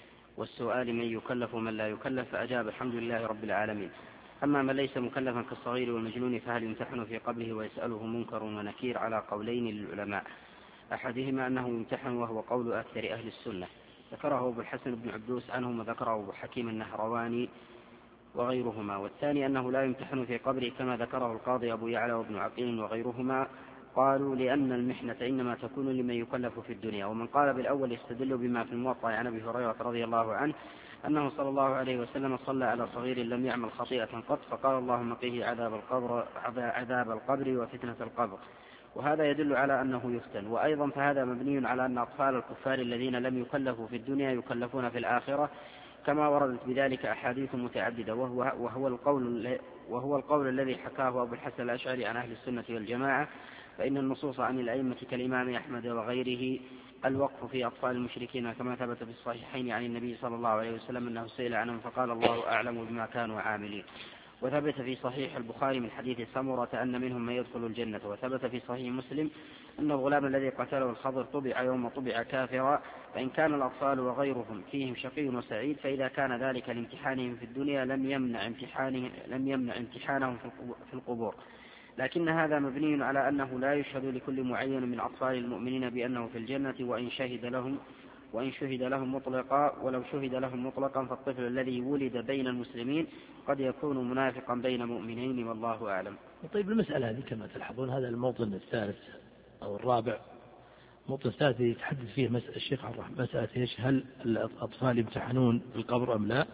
Speaker 1: والسؤال من يكلف ومن لا يكلف، فأجاب الحمد لله رب العالمين. أما من ليس مكلفا كالصغير والمجنون فهل يمتحن في قبره ويسأله منكر ونكير على قولين للعلماء، أحدهما أنه يمتحن وهو قول أكثر أهل السنة، ذكره أبو الحسن بن عبدوس عنهم وذكره أبو حكيم النهرواني وغيرهما، والثاني أنه لا يمتحن في قبره كما ذكره القاضي أبو يعلى وابن عقيل وغيرهما، قالوا لأن المحنة إنما تكون لمن يكلف في الدنيا. ومن قال بالأول يستدل بما في الموطأ عن أبي هريرة رضي الله عنه أنه صلى الله عليه وسلم صلى على صغير لم يعمل خطيئة قط فقال اللهم قيه عذاب القبر, عذاب القبر وفتنة القبر، وهذا يدل على أنه يفتن. وأيضا فهذا مبني على أن أطفال الكفار الذين لم يكلفوا في الدنيا يكلفون في الآخرة، كما وردت بذلك أحاديث متعددة، وهو, وهو, القول وهو القول الذي حكاه أبو الحسن الأشعري عن أهل السنة والجماعة، فإن النصوص عن الأئمة كالإمام أحمد وغيره الوقف في أطفال المشركين كما ثبت في الصحيحين عن النبي صلى الله عليه وسلم أنه سئل عنهم فقال الله أعلم بما كانوا عاملين. وثبت في صحيح البخاري من حديث سمرة أن منهم من يدخل الجنة. وثبت في صحيح مسلم أن الغلام الذي قتله الخضر طبع يوم طبع كافرا، فإن كان الأطفال وغيرهم فيهم شقي وسعيد، فإذا كان ذلك لامتحانهم في الدنيا لم يمنع امتحانهم, لم يمنع امتحانهم في القبور، لكن هذا مبني على أنه لا يشهد لكل معين من أطفال المؤمنين بأنه في الجنة وإن شهد لهم وإن شهد لهم مطلقا، ولو شهد لهم مطلقا فالطفل الذي ولد بين المسلمين قد يكون منافقا بين مؤمنين والله أعلم.
Speaker 2: طيب المسألة هذه كما تلاحظون هذا الموطن الثالث أو الرابع، الموطن الثالث يتحدث فيه مسألة الشيخ عن رحمة مسألة إيش هل الأطفال يمتحنون في القبر أم لا.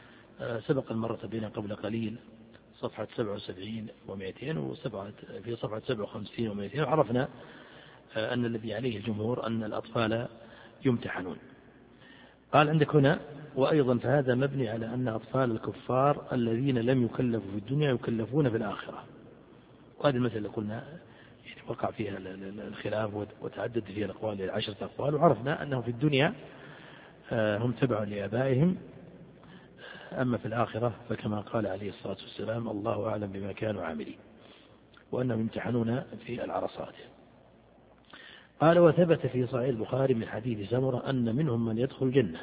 Speaker 2: آه سبق المرة بنا قبل قليل صفحة سبعة وسبعين ومئتين وسبعة في صفحة سبعة وخمسين ومئتين، وعرفنا آه أن الذي عليه الجمهور أن الأطفال يمتحنون. قال عندك هنا وأيضا فهذا مبني على أن أطفال الكفار الذين لم يكلفوا في الدنيا يكلفون في الآخرة. وهذه المسألة قلنا يعني وقع فيها الخلاف وتعدد فيها الأقوال عشرة أقوال، وعرفنا أنهم في الدنيا هم تبع لآبائهم، أما في الآخرة فكما قال عليه الصلاة والسلام الله أعلم بما كانوا عاملين، وأنهم يمتحنون في العرصات. قال وثبت في صحيح البخاري من حديث سمرة أن منهم من يدخل الجنة.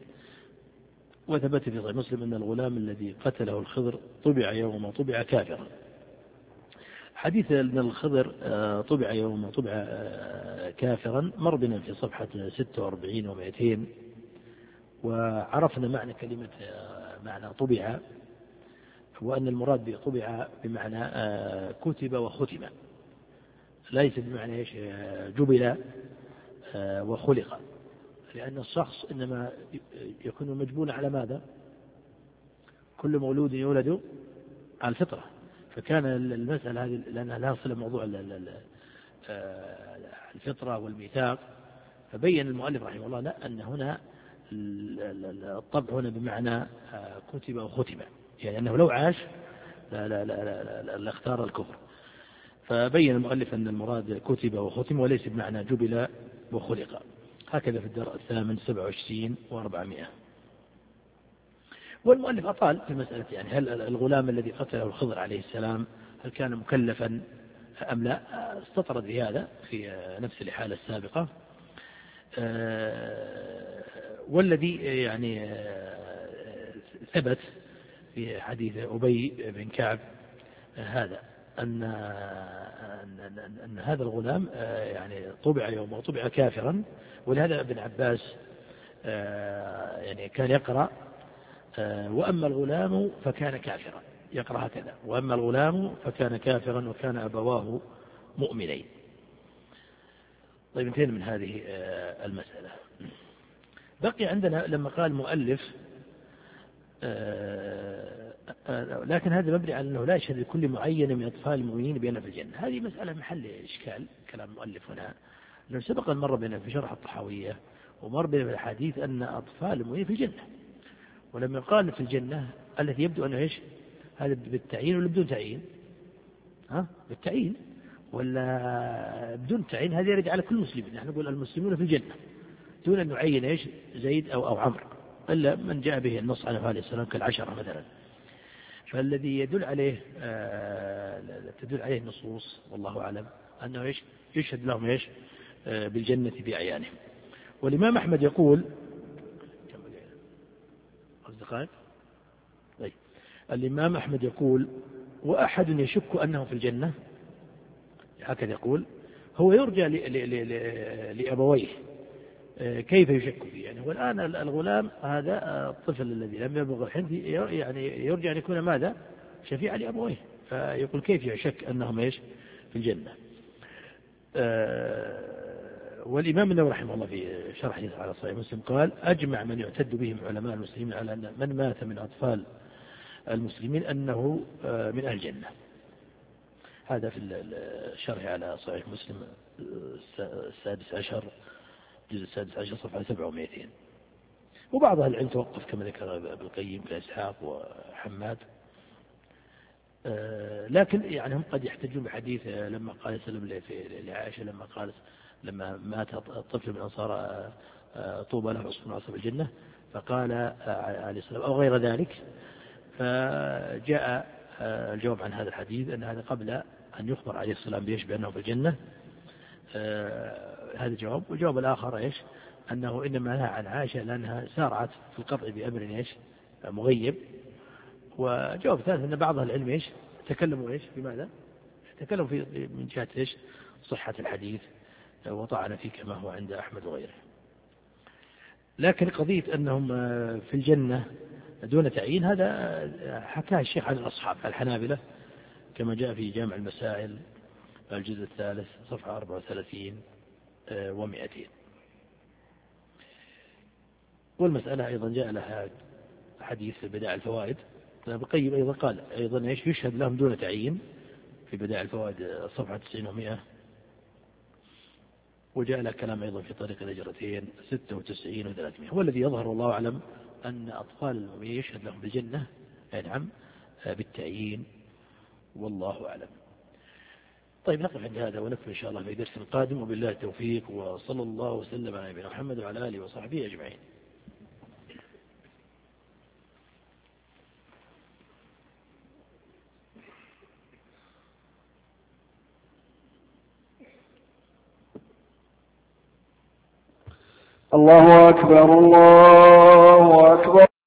Speaker 2: وثبت في صحيح مسلم أن الغلام الذي قتله الخضر طبع يوم طبع كافرا. حديث أن الخضر طبع يوم طبع كافرا مر بنا في صفحة ستة وأربعين ومئتين، وعرفنا معنى كلمة معنى طبع، وأن المراد بطبع بمعنى كتب وختم، ليس بمعنى إيش جبل وخلق، لأن الشخص إنما يكون مجبولا على ماذا؟ كل مولود يولد على الفطرة، فكان المسألة هذه لأنها لا صلة موضوع الفطرة والميثاق، فبين المؤلف رحمه الله لا أن هنا الطبع هنا بمعنى كتب وختم، يعني أنه لو عاش لا لا لا لا لا لا اختار الكفر. فبين المؤلف أن المراد كتب وختم وليس بمعنى جبل وخلق. هكذا في الدرء الثامن سبعة وعشرين وأربعمائة. والمؤلف أطال في مسألة يعني هل الغلام الذي قتله الخضر عليه السلام هل كان مكلفا أم لا، استطرد بهذا في نفس الحالة السابقة. والذي يعني ثبت في حديث أبي بن كعب هذا أن أن هذا الغلام يعني طبع يوم طبع كافرا، ولهذا ابن عباس يعني كان يقرأ وأما الغلام فكان كافرا، يقرأ هكذا: وأما الغلام فكان كافرا وكان أبواه مؤمنين. طيب انتهينا من هذه المسألة. بقي عندنا لما قال مؤلف لكن هذا مبني على أنه لا يشهد لكل معين من أطفال المؤمنين بأنه في الجنة. هذه مسألة محل إشكال كلام المؤلف هنا، لأنه سبق أن مر بنا في شرح الطحاوية ومر بنا في الحديث أن أطفال المؤمنين في الجنة، ولما قال في الجنة التي يبدو أنه إيش هذا بالتعيين ولا بدون تعيين؟ ها بالتعيين ولا بدون تعيين؟ هذا يرد على كل مسلم. نحن نقول المسلمون في الجنة دون أن نعين إيش زيد أو أو عمرو، إلا من جاء به النص على عليه السلام كالعشرة مثلا. فالذي يدل عليه آه تدل عليه النصوص والله أعلم أنه إيش يشهد لهم إيش آه بالجنة بأعيانهم. والإمام أحمد يقول أصدقائي طيب. الإمام أحمد يقول: وأحد يشك أنه في الجنة، هكذا يقول، هو يرجع لأبويه. كيف يشك فيه؟ يعني والآن الغلام هذا الطفل الذي لم يبلغ الحنث يعني يرجع أن يكون ماذا؟ شفيعا لأبويه. فيقول كيف يشك أنهم إيش في الجنة؟ والإمام النووي رحمه الله في شرح على صحيح مسلم قال: أجمع من يعتد بهم علماء المسلمين على أن من مات من أطفال المسلمين أنه من أهل الجنة. هذا في الشرح على صحيح مسلم السادس عشر الجزء السادس عشر صفحة سبعة ومئتين. وبعض أهل العلم توقف كما ذكر ابن القيم كإسحاق وحماد. لكن يعني هم قد يحتجون بحديث لما قال سلم لعائشة لما قالت لما مات الطفل من أنصار طوبى له عصف من عصف الجنة، فقال عليه السلام أو غير ذلك. فجاء الجواب عن هذا الحديث أن هذا قبل أن يخبر عليه السلام بيش بأنه في الجنة. هذا الجواب. والجواب الآخر إيش أنه إنما نهى عن عائشة لأنها سارعت في القطع بأمر إيش مغيب. وجواب ثالث أن بعض العلم إيش تكلموا إيش بماذا؟ تكلموا في من جهة إيش صحة الحديث وطعن فيه كما هو عند أحمد وغيره. لكن قضية أنهم في الجنة دون تعيين هذا حكاه الشيخ عن الأصحاب الحنابلة كما جاء في جامع المسائل الجزء الثالث صفحة أربعة وثلاثين ومئتين. والمسألة أيضا جاء لها حديث في بدائع الفوائد. ابن القيم أيضا قال أيضا إيش يشهد لهم دون تعيين في بدائع الفوائد صفحة تسعين ومئة. وجاء له كلام أيضا في طريق الهجرتين ستة وتسعين وثلاثمائة. والذي يظهر والله أعلم أن أطفال المؤمنين يشهد لهم بالجنة نعم بالتعيين والله أعلم. طيب نقف عند هذا ونكمل إن شاء الله في درس القادم، وبالله التوفيق، وصلى الله وسلم على نبينا محمد وعلى آله وصحبه أجمعين.
Speaker 3: الله أكبر الله أكبر.